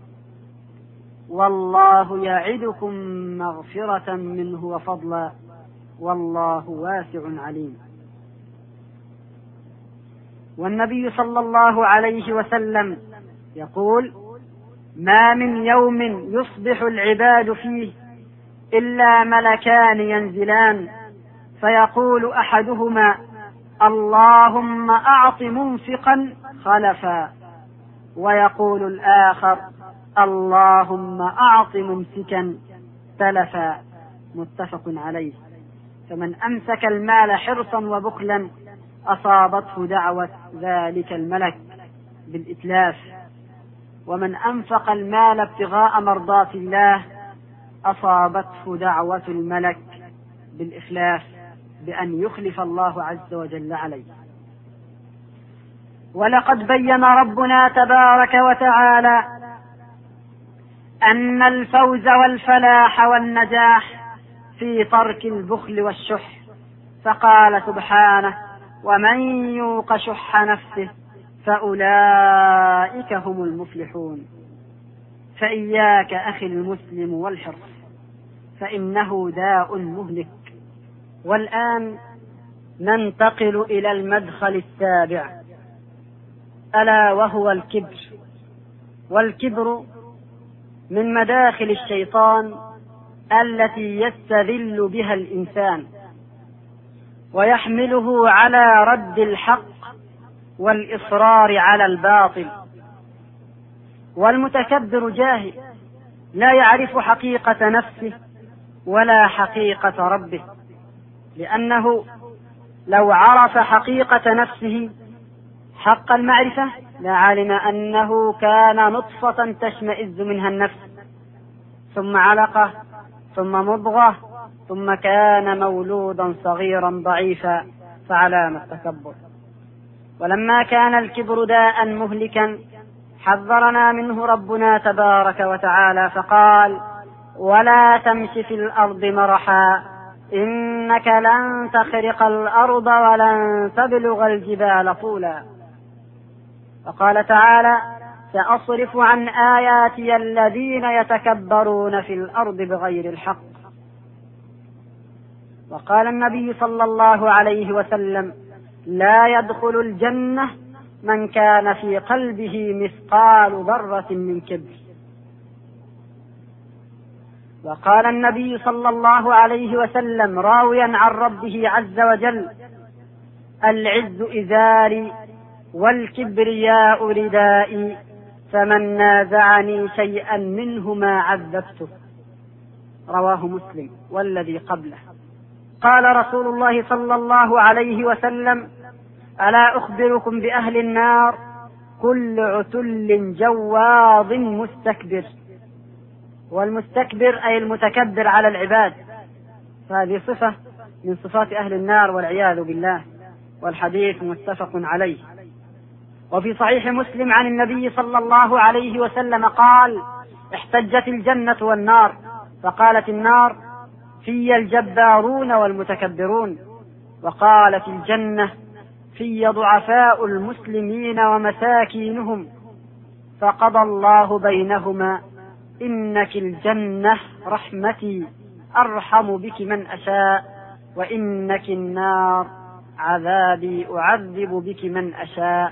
والله يعدكم مغفرة منه وفضلا والله واسع عليم. والنبي صلى الله عليه وسلم يقول: ما من يوم يصبح العباد فيه إلا ملكان ينزلان فيقول أحدهما: اللهم أعط منفقا خلفا، ويقول الآخر: اللهم أعط ممسكا تلفا. متفق عليه. فمن أمسك المال حرصا وبخلا أصابته دعوة ذلك الملك بالإتلاف، ومن أنفق المال ابتغاء مرضات الله أصابته دعوة الملك بالإخلاف، بأن يخلف الله عز وجل عليه. ولقد بين ربنا تبارك وتعالى أن الفوز والفلاح والنجاح في ترك البخل والشح، فقال سبحانه: ومن يوق شح نفسه فأولئك هم المفلحون. فإياك أخي المسلم والحرص، فإنه داء مهلك. والآن ننتقل إلى المدخل السابع، ألا وهو الكبر. والكبر من مداخل الشيطان التي يستذل بها الإنسان ويحمله على رد الحق والإصرار على الباطل. والمتكبر جاهل لا يعرف حقيقة نفسه ولا حقيقة ربه، لأنه لو عرف حقيقة نفسه حق المعرفة لعلم أنه كان نطفة تشمئز منها النفس، ثم علقة، ثم مضغة، ثم كان مولودا صغيرا ضعيفا، فعلام التكبر. ولما كان الكبر داء مهلكا حذرنا منه ربنا تبارك وتعالى فقال: ولا تمش في الأرض مرحا إنك لن تخرق الأرض ولن تبلغ الجبال طولا. وقال تعالى: سأصرف عن آياتي الذين يتكبرون في الأرض بغير الحق. وقال النبي صلى الله عليه وسلم: لا يدخل الجنة من كان في قلبه مثقال ذرة من كبر. وقال النبي صلى الله عليه وسلم راويا عن ربه عز وجل: العز إزاري والكبرياء ردائي، فمن نازعني شيئا منهما عذبته. رواه مسلم والذي قبله. قال رسول الله صلى الله عليه وسلم: ألا أخبركم بأهل النار؟ كل عتل جواظ مستكبر. والمستكبر أي المتكبر على العباد، فهذه صفة من صفات أهل النار والعياذ بالله، والحديث متفق عليه. وفي صحيح مسلم عن النبي صلى الله عليه وسلم قال: احتجت الجنة والنار، فقالت النار: في الجبارون والمتكبرون. وقالت الجنة: في ضعفاء المسلمين ومساكينهم، فقضى الله بينهما: إنك الجنة رحمتي أرحم بك من أشاء، وإنك النار عذابي أعذب بك من أشاء،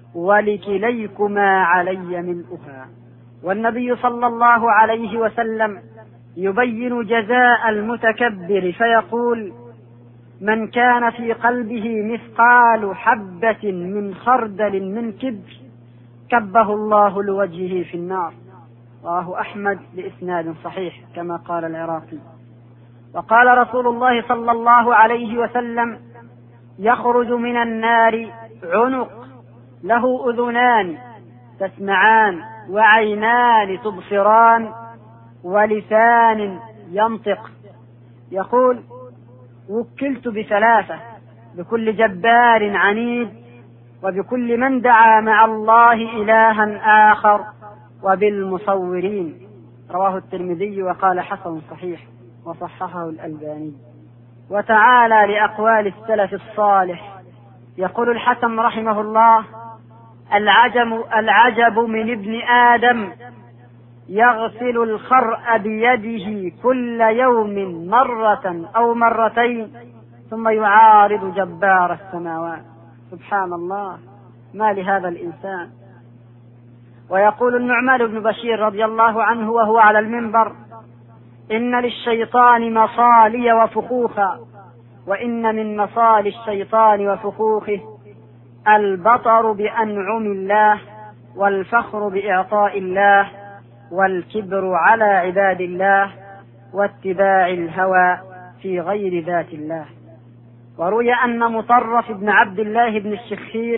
ولكليكما علي ملؤها. والنبي صلى الله عليه وسلم يبين جزاء المتكبر فيقول: من كان في قلبه مثقال حبة من خردل من كبر كبه الله لوجهه في النار. رواه أحمد بإسناد صحيح كما قال العراقي. وقال رسول الله صلى الله عليه وسلم: يخرج من النار عنق له أذنان تسمعان، وعينان تبصران، ولسان ينطق. يقول: وكلت بثلاثة: بكل جبار عنيد، وبكل من دعا مع الله إلها آخر، وبالمصورين. رواه الترمذي وقال حسن صحيح، وصححه الألباني. وتعالى لأقوال السلف الصالح. يقول الحسن رحمه الله: العجب, العجب من ابن آدم يغسل الخرء بيده كل يوم مرة أو مرتين ثم يعارض جبار السماوات. سبحان الله، ما لهذا الإنسان. ويقول النعمان بن بشير رضي الله عنه وهو على المنبر: إن للشيطان مصالي وفخوخا، وإن من مصالي الشيطان وفخوخه البطر بأنعم الله، والفخر بإعطاء الله، والكبر على عباد الله، واتباع الهوى في غير ذات الله. وروي أن مطرف بن عبد الله بن الشخير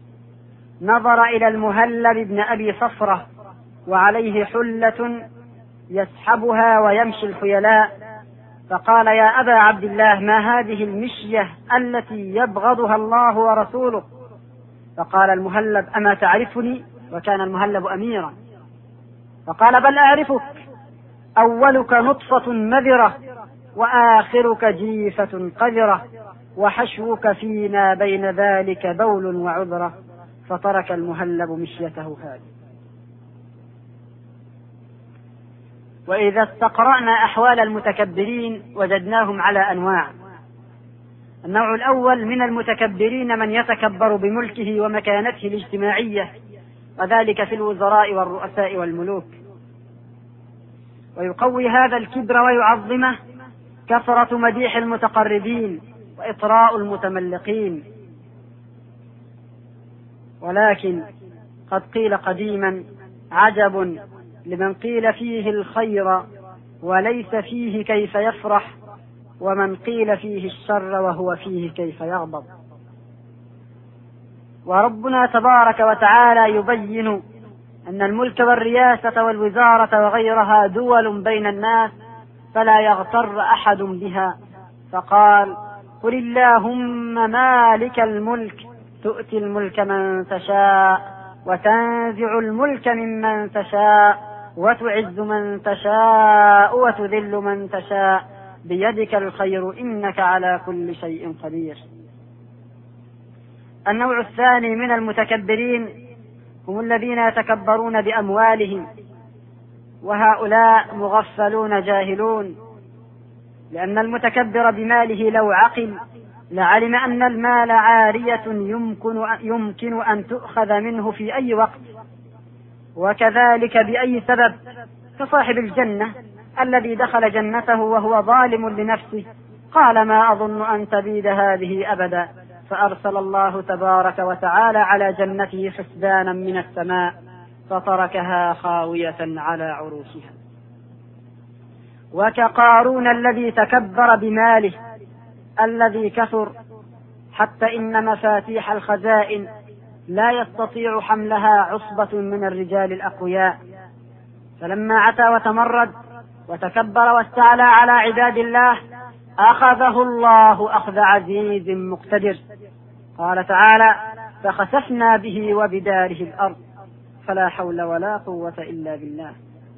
نظر إلى المهلب بن أبي صفرة وعليه حلة يسحبها ويمشي الخيلاء، فقال: يا أبا عبد الله، ما هذه المشية التي يبغضها الله ورسوله؟ فقال المهلب: أما تعرفني؟ وكان المهلب أميرا. فقال: بل أعرفك، أولك نطفة مذرة، وآخرك جيفة قذرة، وحشوك فيما بين ذلك بول وعذرة. فترك المهلب مشيته هذه. وإذا استقرأنا أحوال المتكبرين وجدناهم على أنواع. النوع الأول من المتكبرين من يتكبر بملكه ومكانته الاجتماعية، وذلك في الوزراء والرؤساء والملوك، ويقوي هذا الكبر ويعظمه كثرة مديح المتقربين وإطراء المتملقين. ولكن قد قيل قديما: عجب لمن قيل فيه الخير وليس فيه كيف يفرح، ومن قيل فيه الشر وهو فيه كيف يغضب. وربنا تبارك وتعالى يبين أن الملك والرياسة والوزارة وغيرها دول بين الناس، فلا يغتر أحد بها. فقال: قل اللهم مالك الملك تؤتي الملك من تشاء، وتنزع الملك ممن تشاء، وتعز من تشاء، وتذل من تشاء، بيدك الخير إنك على كل شيء قدير. النوع الثاني من المتكبرين هم الذين يتكبرون بأموالهم، وهؤلاء مغفلون جاهلون، لأن المتكبر بماله لو عقل لعلم أن المال عارية يمكن, يمكن أن تؤخذ منه في أي وقت، وكذلك بأي سبب، كصاحب الجنة الذي دخل جنته وهو ظالم لنفسه قال ما أظن أن تبيد هذه أبدا، فأرسل الله تبارك وتعالى على جنته حسبانا من السماء فتركها خاوية على عروشها. وكقارون الذي تكبر بماله الذي كثر حتى إن مفاتيح الخزائن لا يستطيع حملها عصبة من الرجال الأقوياء، فلما عتى وتمرد وتكبر واستعلى على عباد الله أخذه الله أخذ عزيز مقتدر. قال تعالى فخسفنا به وبداره الأرض فلا حول ولا قوة إلا بالله.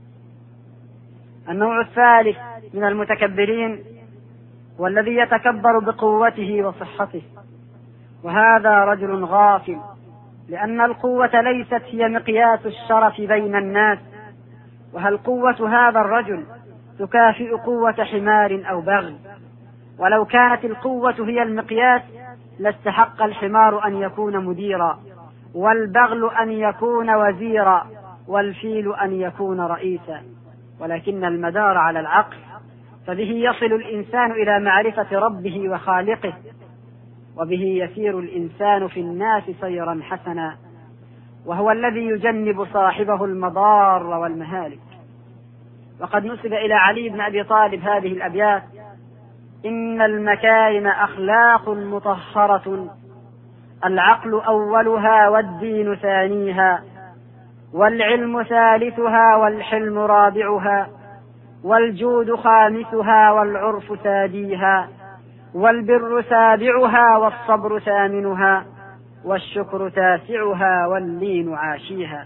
النوع الثالث من المتكبرين والذي يتكبر بقوته وصحته، وهذا رجل غافل، لأن القوة ليست هي مقياس الشرف بين الناس، وهل قوة هذا الرجل تكافئ قوة حمار أو بغل؟ ولو كانت القوة هي المقياس لاستحق الحمار أن يكون مديرا، والبغل أن يكون وزيرا، والفيل أن يكون رئيسا، ولكن المدار على العقل، فبه يصل الإنسان إلى معرفة ربه وخالقه، وبه يسير الإنسان في الناس سيرا حسنا، وهو الذي يجنب صاحبه المضار والمهالك. وقد نسب إلى علي بن أبي طالب هذه الأبيات: إن المكارم أخلاق مطهرة، العقل أولها والدين ثانيها، والعلم ثالثها والحلم رابعها، والجود خامسها والعرف ساديها، والبر سابعها والصبر ثامنها، والشكر تاسعها واللين عاشيها.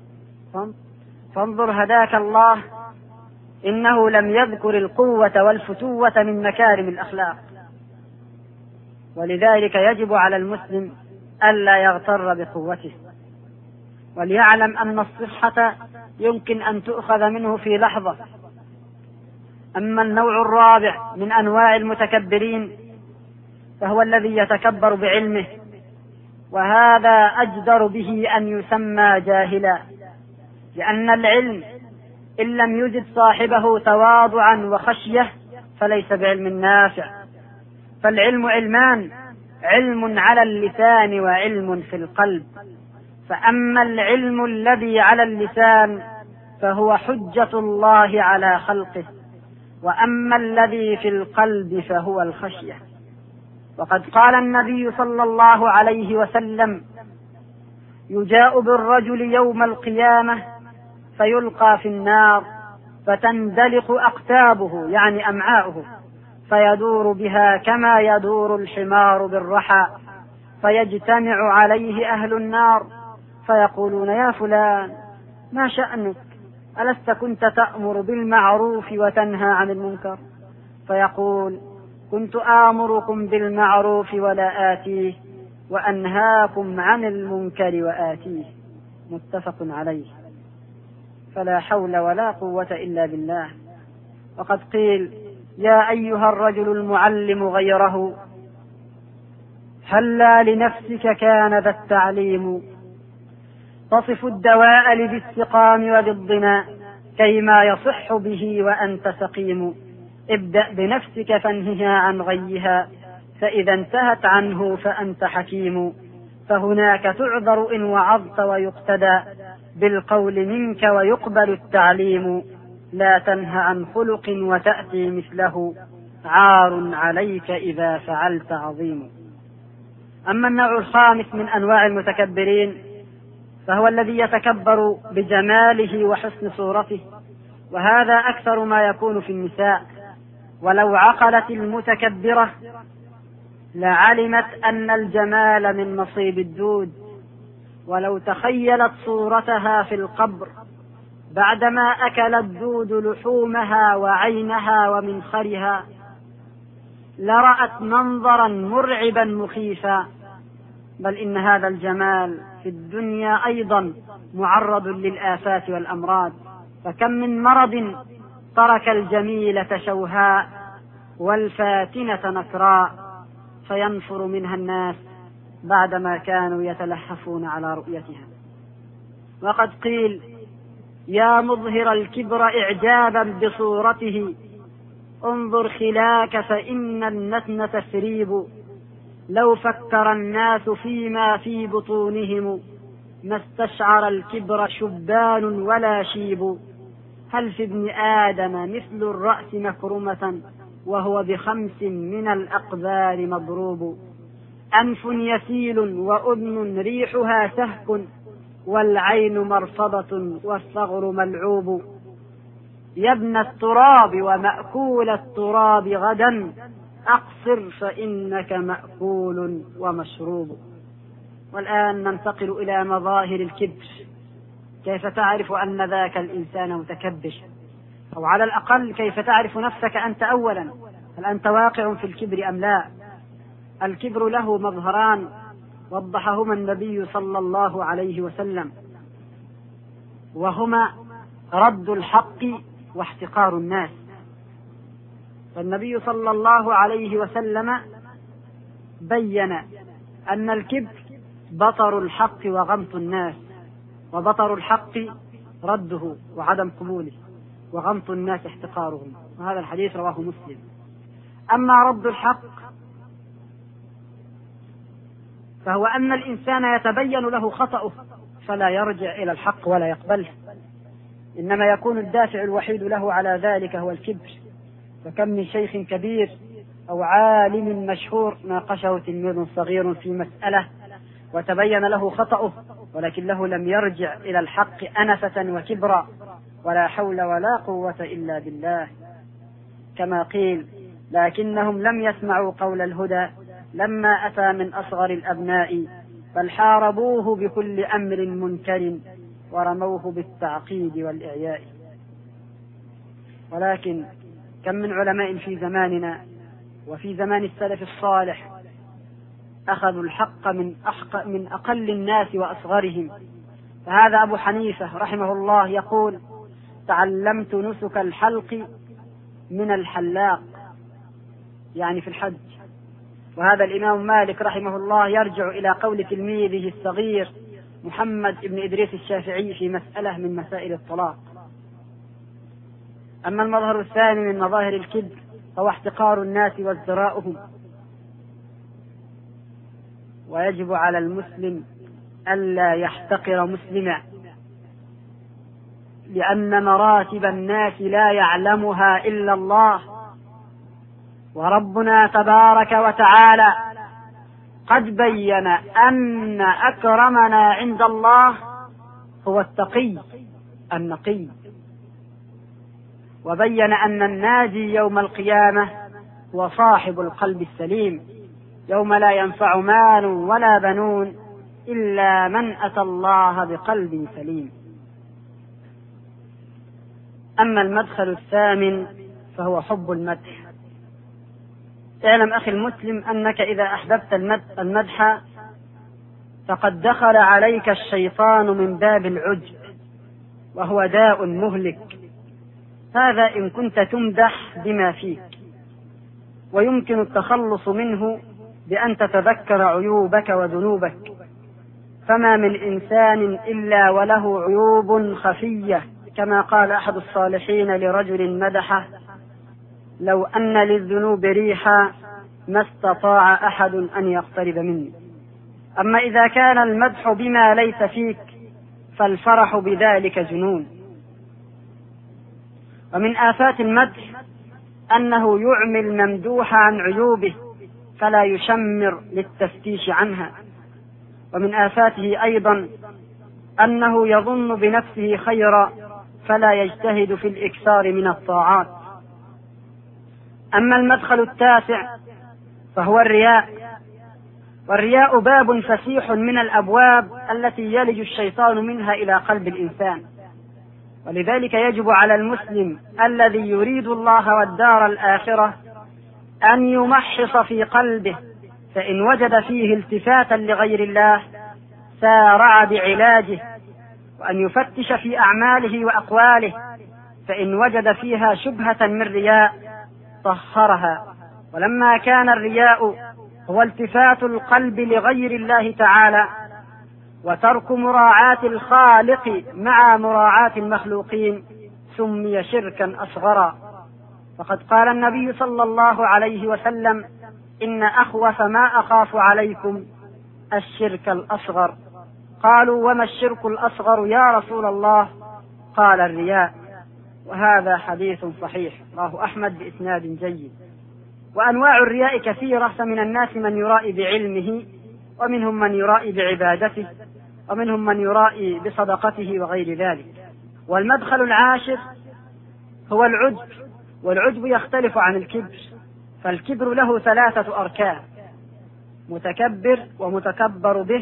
فانظر هداك الله، إنه لم يذكر القوة والفتوة من مكارم الأخلاق، ولذلك يجب على المسلم ألا يغتر بقوته، وليعلم أن الصحة يمكن أن تؤخذ منه في لحظة. أما النوع الرابع من أنواع المتكبرين فهو الذي يتكبر بعلمه، وهذا أجدر به أن يسمى جاهلا، لأن العلم إن لم يجد صاحبه تواضعا وخشية فليس بعلم نافع. فالعلم علمان: علم على اللسان وعلم في القلب. فأما العلم الذي على اللسان فهو حجة الله على خلقه، وأما الذي في القلب فهو الخشية. وقد قال النبي صلى الله عليه وسلم: يجاء بالرجل يوم القيامة فيلقى في النار فتندلق أقتابه يعني أمعاؤه، فيدور بها كما يدور الحمار بالرحى، فيجتمع عليه أهل النار فيقولون: يا فلان ما شأنك؟ ألست كنت تأمر بالمعروف وتنهى عن المنكر؟ فيقول: كنت آمركم بالمعروف ولا آتيه، وأنهاكم عن المنكر وآتيه. متفق عليه. فلا حول ولا قوة إلا بالله. وقد قيل: يا أيها الرجل المعلم غيره، هلا لنفسك كان ذا التعليم، تصف الدواء لذي السقام وبالضنا، كيما يصح به وأنت سقيم. ابدأ بنفسك فانهها عن غيها، فإذا انتهت عنه فأنت حكيم. فهناك تعذر إن وعظت ويقتدى بالقول منك ويقبل التعليم. لا تنه عن خلق وتأتي مثله، عار عليك إذا فعلت عظيم. أما النوع الخامس من أنواع المتكبرين فهو الذي يتكبر بجماله وحسن صورته، وهذا أكثر ما يكون في النساء. ولو عقلت المتكبرة لعلمت أن الجمال من نصيب الدود، ولو تخيلت صورتها في القبر بعدما أكل الدود لحومها وعينها ومنخرها لرأت منظرا مرعبا مخيفا. بل إن هذا الجمال في الدنيا أيضا معرض للآفات والأمراض، فكم من مرض ترك الجميلة شوهاء، والفاتنة نكراء فينفر منها الناس بعدما كانوا يتلهفون على رؤيتها. وقد قيل: يا مظهر الكبر إعجابا بصورته، انظر خلاك فإن النتن تسريب. لو فكر الناس فيما في بطونهم ما استشعر الكبر شبان ولا شيب. هل في ابن آدم مثل الرأس مكرمة وهو بخمس من الأقذار مضروب. أنف يسيل وأذن ريحها سهك والعين مرصدة والثغر ملعوب. يا ابن التراب ومأكول التراب غدا أقصر فإنك مأكول ومشروب. والآن ننتقل إلى مظاهر الكبر. كيف تعرف أن ذاك الإنسان متكبر؟ أو على الأقل كيف تعرف نفسك أنت أولا؟ هل أنت واقع في الكبر أم لا؟ الكبر له مظهران وضحهما النبي صلى الله عليه وسلم، وهما رد الحق واحتقار الناس. فالنبي صلى الله عليه وسلم بين أن الكبر بطر الحق وغمط الناس، وبطر الحق رده وعدم قبوله، وغمط الناس احتقارهم، وهذا الحديث رواه مسلم. أما رد الحق فهو أن الإنسان يتبين له خطأه فلا يرجع إلى الحق ولا يقبله، إنما يكون الدافع الوحيد له على ذلك هو الكبر. فكم من شيخ كبير أو عالم مشهور ناقشه تلميذ صغير في مسألة وتبين له خطأه ولكنه لم يرجع إلى الحق أنفة وكبرا، ولا حول ولا قوة إلا بالله. كما قيل: لكنهم لم يسمعوا قول الهدى لما أتى من أصغر الأبناء، بل حاربوه بكل أمر منكر ورموه بالتعقيد والإعياء. ولكن كم من علماء في زماننا وفي زمان السلف الصالح أخذوا الحق من, من أقل الناس وأصغرهم. فهذا أبو حنيفة رحمه الله يقول: تعلمت نسك الحلق من الحلاق، يعني في الحج. وهذا الإمام مالك رحمه الله يرجع إلى قول تلميذه الصغير محمد بن إدريس الشافعي في مسألة من مسائل الطلاق. أما المظهر الثاني من مظاهر الكبر فهو احتقار الناس وازدراؤهم. ويجب على المسلم ألا يحتقر مسلما، لأن مراتب الناس لا يعلمها إلا الله، وربنا تبارك وتعالى قد بين أن أكرمنا عند الله هو التقي النقي، وبين أن الناجي يوم القيامة هو صاحب القلب السليم، يوم لا ينفع مال ولا بنون إلا من أتى الله بقلب سليم. أما المدخل الثامن فهو حب المدح. اعلم أخي المسلم أنك إذا أحببت المدح فقد دخل عليك الشيطان من باب العجب، وهو داء مهلك. هذا إن كنت تمدح بما فيك، ويمكن التخلص منه بأن تتذكر عيوبك وذنوبك. فما من إنسان إلا وله عيوب خفية، كما قال أحد الصالحين لرجل مدحه: لو أن للذنوب ريحا ما استطاع أحد أن يقترب مني. أما إذا كان المدح بما ليس فيك فالفرح بذلك جنون. ومن آفات المدح أنه يعمي الممدوح عن عيوبه فلا يشمر للتفتيش عنها. ومن آفاته أيضا أنه يظن بنفسه خيرا فلا يجتهد في الإكثار من الطاعات. أما المدخل التاسع فهو الرياء. والرياء باب فسيح من الأبواب التي يلج الشيطان منها إلى قلب الإنسان، ولذلك يجب على المسلم الذي يريد الله والدار الآخرة أن يمحص في قلبه، فإن وجد فيه التفاتا لغير الله سارع بعلاجه، وأن يفتش في أعماله وأقواله، فإن وجد فيها شبهة من رياء طهرها. ولما كان الرياء هو التفات القلب لغير الله تعالى وترك مراعاة الخالق مع مراعاة المخلوقين سمي شركا أصغرا. فقد قال النبي صلى الله عليه وسلم: إن أخوف ما أخاف عليكم الشرك الأصغر. قالوا: وما الشرك الأصغر يا رسول الله؟ قال: الرياء. وهذا حديث صحيح رواه أحمد بإسناد جيد. وأنواع الرياء كثيرة، فمن الناس من يرائي بعلمه، ومنهم من يرائي بعبادته، ومنهم من يرائي بصدقته وغير ذلك. والمدخل العاشر هو العجب، والعجب يختلف عن الكبر، فالكبر له ثلاثة أركان: متكبر ومتكبر به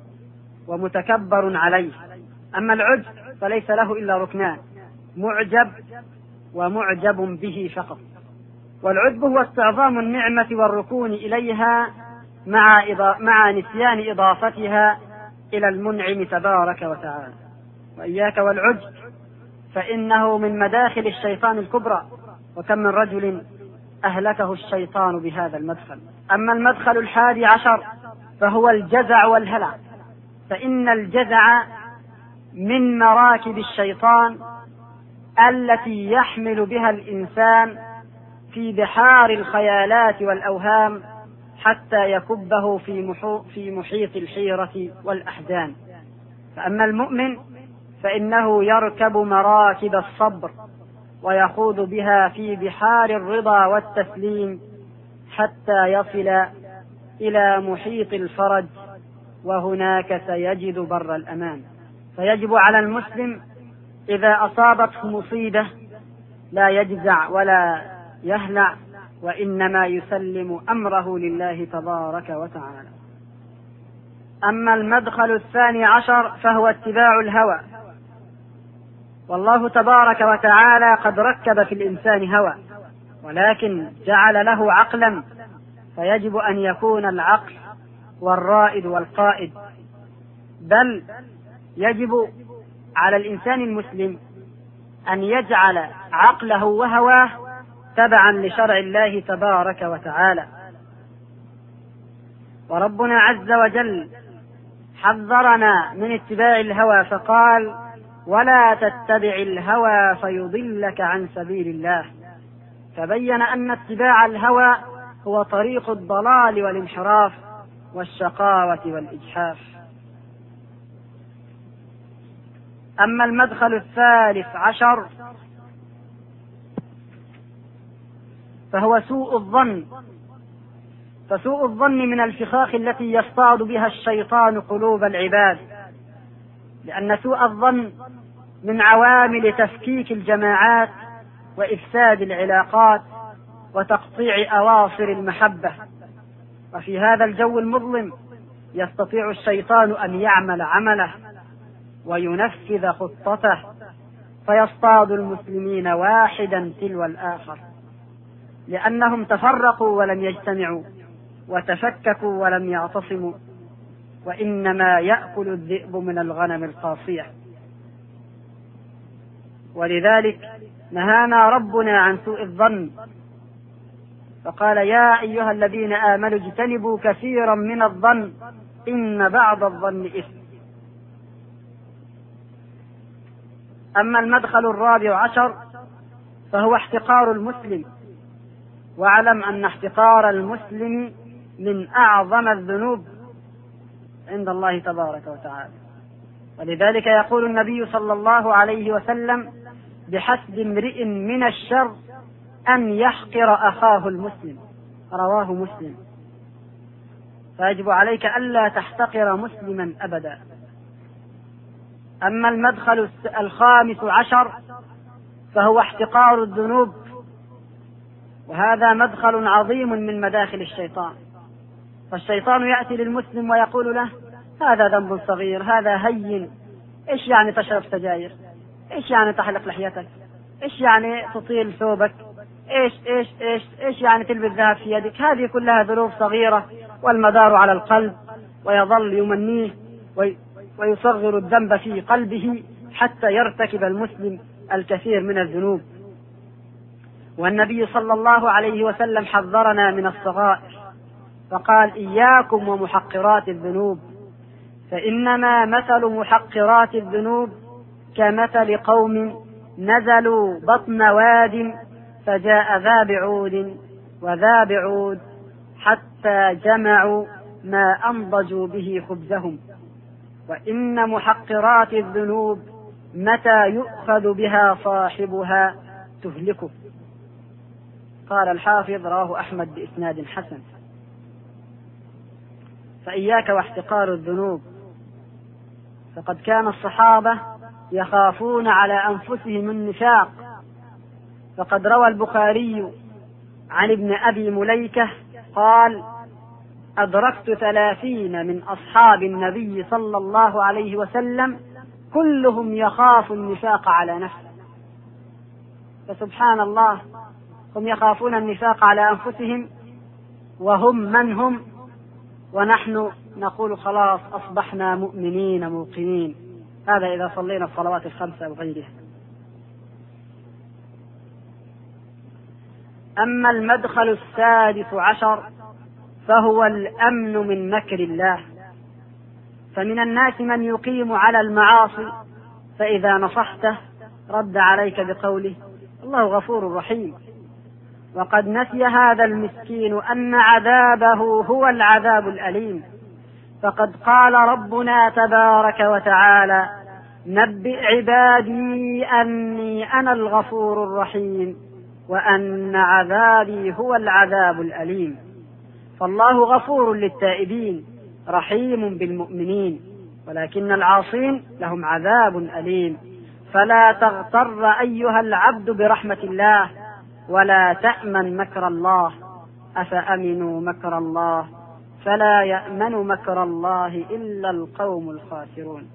ومتكبر عليه. أما العجب فليس له إلا ركنان: معجب ومعجب به فقط. والعجب هو استعظام النعمة والركون إليها مع, مع نسيان إضافتها إلى المنعم تبارك وتعالى. وإياك والعجب، فإنه من مداخل الشيطان الكبرى، وكم من رجل أهلكه الشيطان بهذا المدخل. أما المدخل الحادي عشر فهو الجزع والهلع، فإن الجزع من مراكب الشيطان التي يحمل بها الإنسان في بحار الخيالات والأوهام حتى يكبه في في محيط الحيرة والأحزان. فأما المؤمن فإنه يركب مراكب الصبر ويخوض بها في بحار الرضا والتسليم حتى يصل إلى محيط الفرج، وهناك سيجد بر الأمان. فيجب على المسلم إذا أصابته مصيبة لا يجزع ولا يهلع، وإنما يسلم أمره لله تبارك وتعالى. أما المدخل الثاني عشر فهو اتباع الهوى. والله تبارك وتعالى قد ركب في الإنسان هوى، ولكن جعل له عقلا، فيجب أن يكون العقل والرائد والقائد. بل يجب على الإنسان المسلم أن يجعل عقله وهواه تبعا لشرع الله تبارك وتعالى. وربنا عز وجل حذرنا من اتباع الهوى فقال: ولا تتبع الهوى فيضلك عن سبيل الله. فبين أن اتباع الهوى هو طريق الضلال والانحراف والشقاوة والإجحاف. أما المدخل الثالث عشر فهو سوء الظن. فسوء الظن من الفخاخ التي يصطاد بها الشيطان قلوب العباد، لأن سوء الظن من عوامل تفكيك الجماعات وإفساد العلاقات وتقطيع أواصر المحبة. وفي هذا الجو المظلم يستطيع الشيطان أن يعمل عمله وينفذ خطته، فيصطاد المسلمين واحدا تلو الآخر، لأنهم تفرقوا ولم يجتمعوا، وتفككوا ولم يعتصموا، وإنما يأكل الذئب من الغنم القاصية. ولذلك نهانا ربنا عن سوء الظن، فقال: يا أيها الذين آمنوا اجتنبوا كثيرا من الظن إن بعض الظن إثم. أما المدخل الرابع عشر فهو احتقار المسلم. واعلم أن احتقار المسلم من أعظم الذنوب عند الله تبارك وتعالى. ولذلك يقول النبي صلى الله عليه وسلم: بحسب امرئ من الشر أن يحقر أخاه المسلم. رواه مسلم. فيجب عليك ألا تحتقر مسلما أبدا. أما المدخل الخامس عشر فهو احتقار الذنوب، وهذا مدخل عظيم من مداخل الشيطان. فالشيطان يأتي للمسلم ويقول له: هذا ذنب صغير، هذا هين، إيش يعني تشرب سجاير؟ إيش يعني تحلق لحيتك؟ إيش يعني تطيل ثوبك؟ إيش إيش إيش إيش يعني تلبس ذهب في يدك؟ هذه كلها ذنوب صغيرة، والمدار على القلب، ويظل يمنيه ويصغر الذنب في قلبه حتى يرتكب المسلم الكثير من الذنوب. والنبي صلى الله عليه وسلم حذرنا من الصغائر فقال: إياكم ومحقرات الذنوب، فإنما مثل محقرات الذنوب كمثل قوم نزلوا بطن واد فجاء ذا بعود وذا بعود حتى جمعوا ما أنضجوا به خبزهم، وإن محقرات الذنوب متى يؤخذ بها صاحبها تهلكه. قال الحافظ: رواه أحمد بإسناد حسن. فإياك واحتقار الذنوب، فقد كان الصحابة يخافون على أنفسهم النفاق، فقد روى البخاري عن ابن أبي مليكة قال: أدركت ثلاثين من أصحاب النبي صلى الله عليه وسلم كلهم يخاف النفاق على نفسه. فسبحان الله، هم يخافون النفاق على أنفسهم وهم من هم، ونحن نقول خلاص أصبحنا مؤمنين موقنين. هذا إذا صلينا الصلوات الخمسة وغيرها. أما المدخل السادس عشر فهو الأمن من مكر الله. فمن الناس من يقيم على المعاصي فإذا نصحته رد عليك بقوله: الله غفور رحيم. وقد نسي هذا المسكين أن عذابه هو العذاب الأليم، فقد قال ربنا تبارك وتعالى: نبئ عبادي أني أنا الغفور الرحيم وأن عذابي هو العذاب الأليم. فالله غفور للتائبين رحيم بالمؤمنين، ولكن العاصين لهم عذاب أليم. فلا تغتر أيها العبد برحمة الله، ولا تأمن مكر الله. أفأمنوا مكر الله فلا يأمن مكر الله إلا القوم الخاسرون.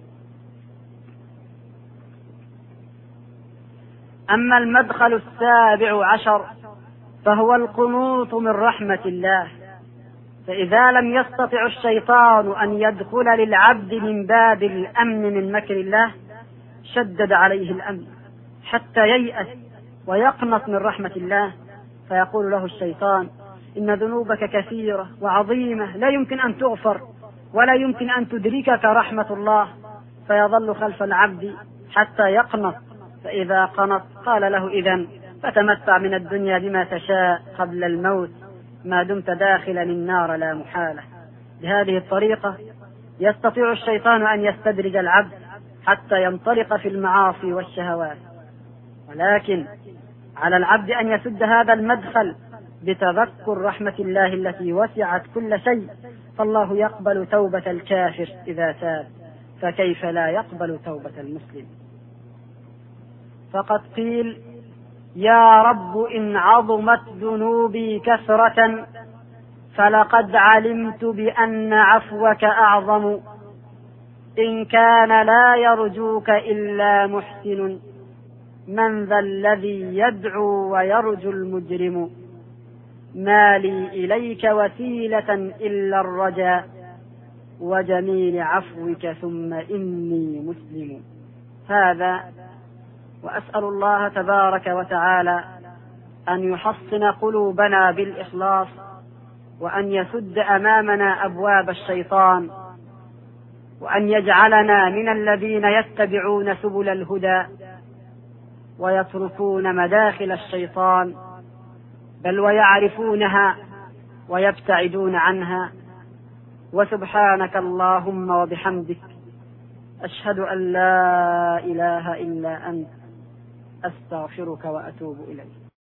أما المدخل السابع عشر فهو القنوط من رحمة الله. فإذا لم يستطع الشيطان أن يدخل للعبد من باب الأمن من مكر الله شدد عليه الأمن حتى ييأس ويقنط من رحمة الله، فيقول له الشيطان: إن ذنوبك كثيرة وعظيمة لا يمكن أن تغفر ولا يمكن أن تدركك رحمة الله، فيظل خلف العبد حتى يقنط. فإذا قنط قال له: إذن فتمتع من الدنيا بما تشاء قبل الموت ما دمت داخلا النار لا محالة. بهذه الطريقة يستطيع الشيطان أن يستدرج العبد حتى ينطلق في المعاصي والشهوات، ولكن على العبد أن يسد هذا المدخل بتذكر رحمة الله التي وسعت كل شيء. فالله يقبل توبة الكافر إذا تاب، فكيف لا يقبل توبة المسلم؟ فقد قيل: يا رب إن عظمت ذنوبي كثرة فلقد علمت بأن عفوك أعظم، إن كان لا يرجوك إلا محسن، من ذا الذي يدعو ويرجو المجرم، ما لي إليك وسيلة إلا الرجاء، وجميل عفوك ثم إني مسلم. هذا، وأسأل الله تبارك وتعالى أن يحصن قلوبنا بالإخلاص، وأن يسد أمامنا أبواب الشيطان، وأن يجعلنا من الذين يتبعون سبل الهدى ويتركون مداخل الشيطان، بل ويعرفونها ويبتعدون عنها. وسبحانك اللهم وبحمدك، أشهد أن لا إله إلا أنت، أستغفرك وأتوب إليك.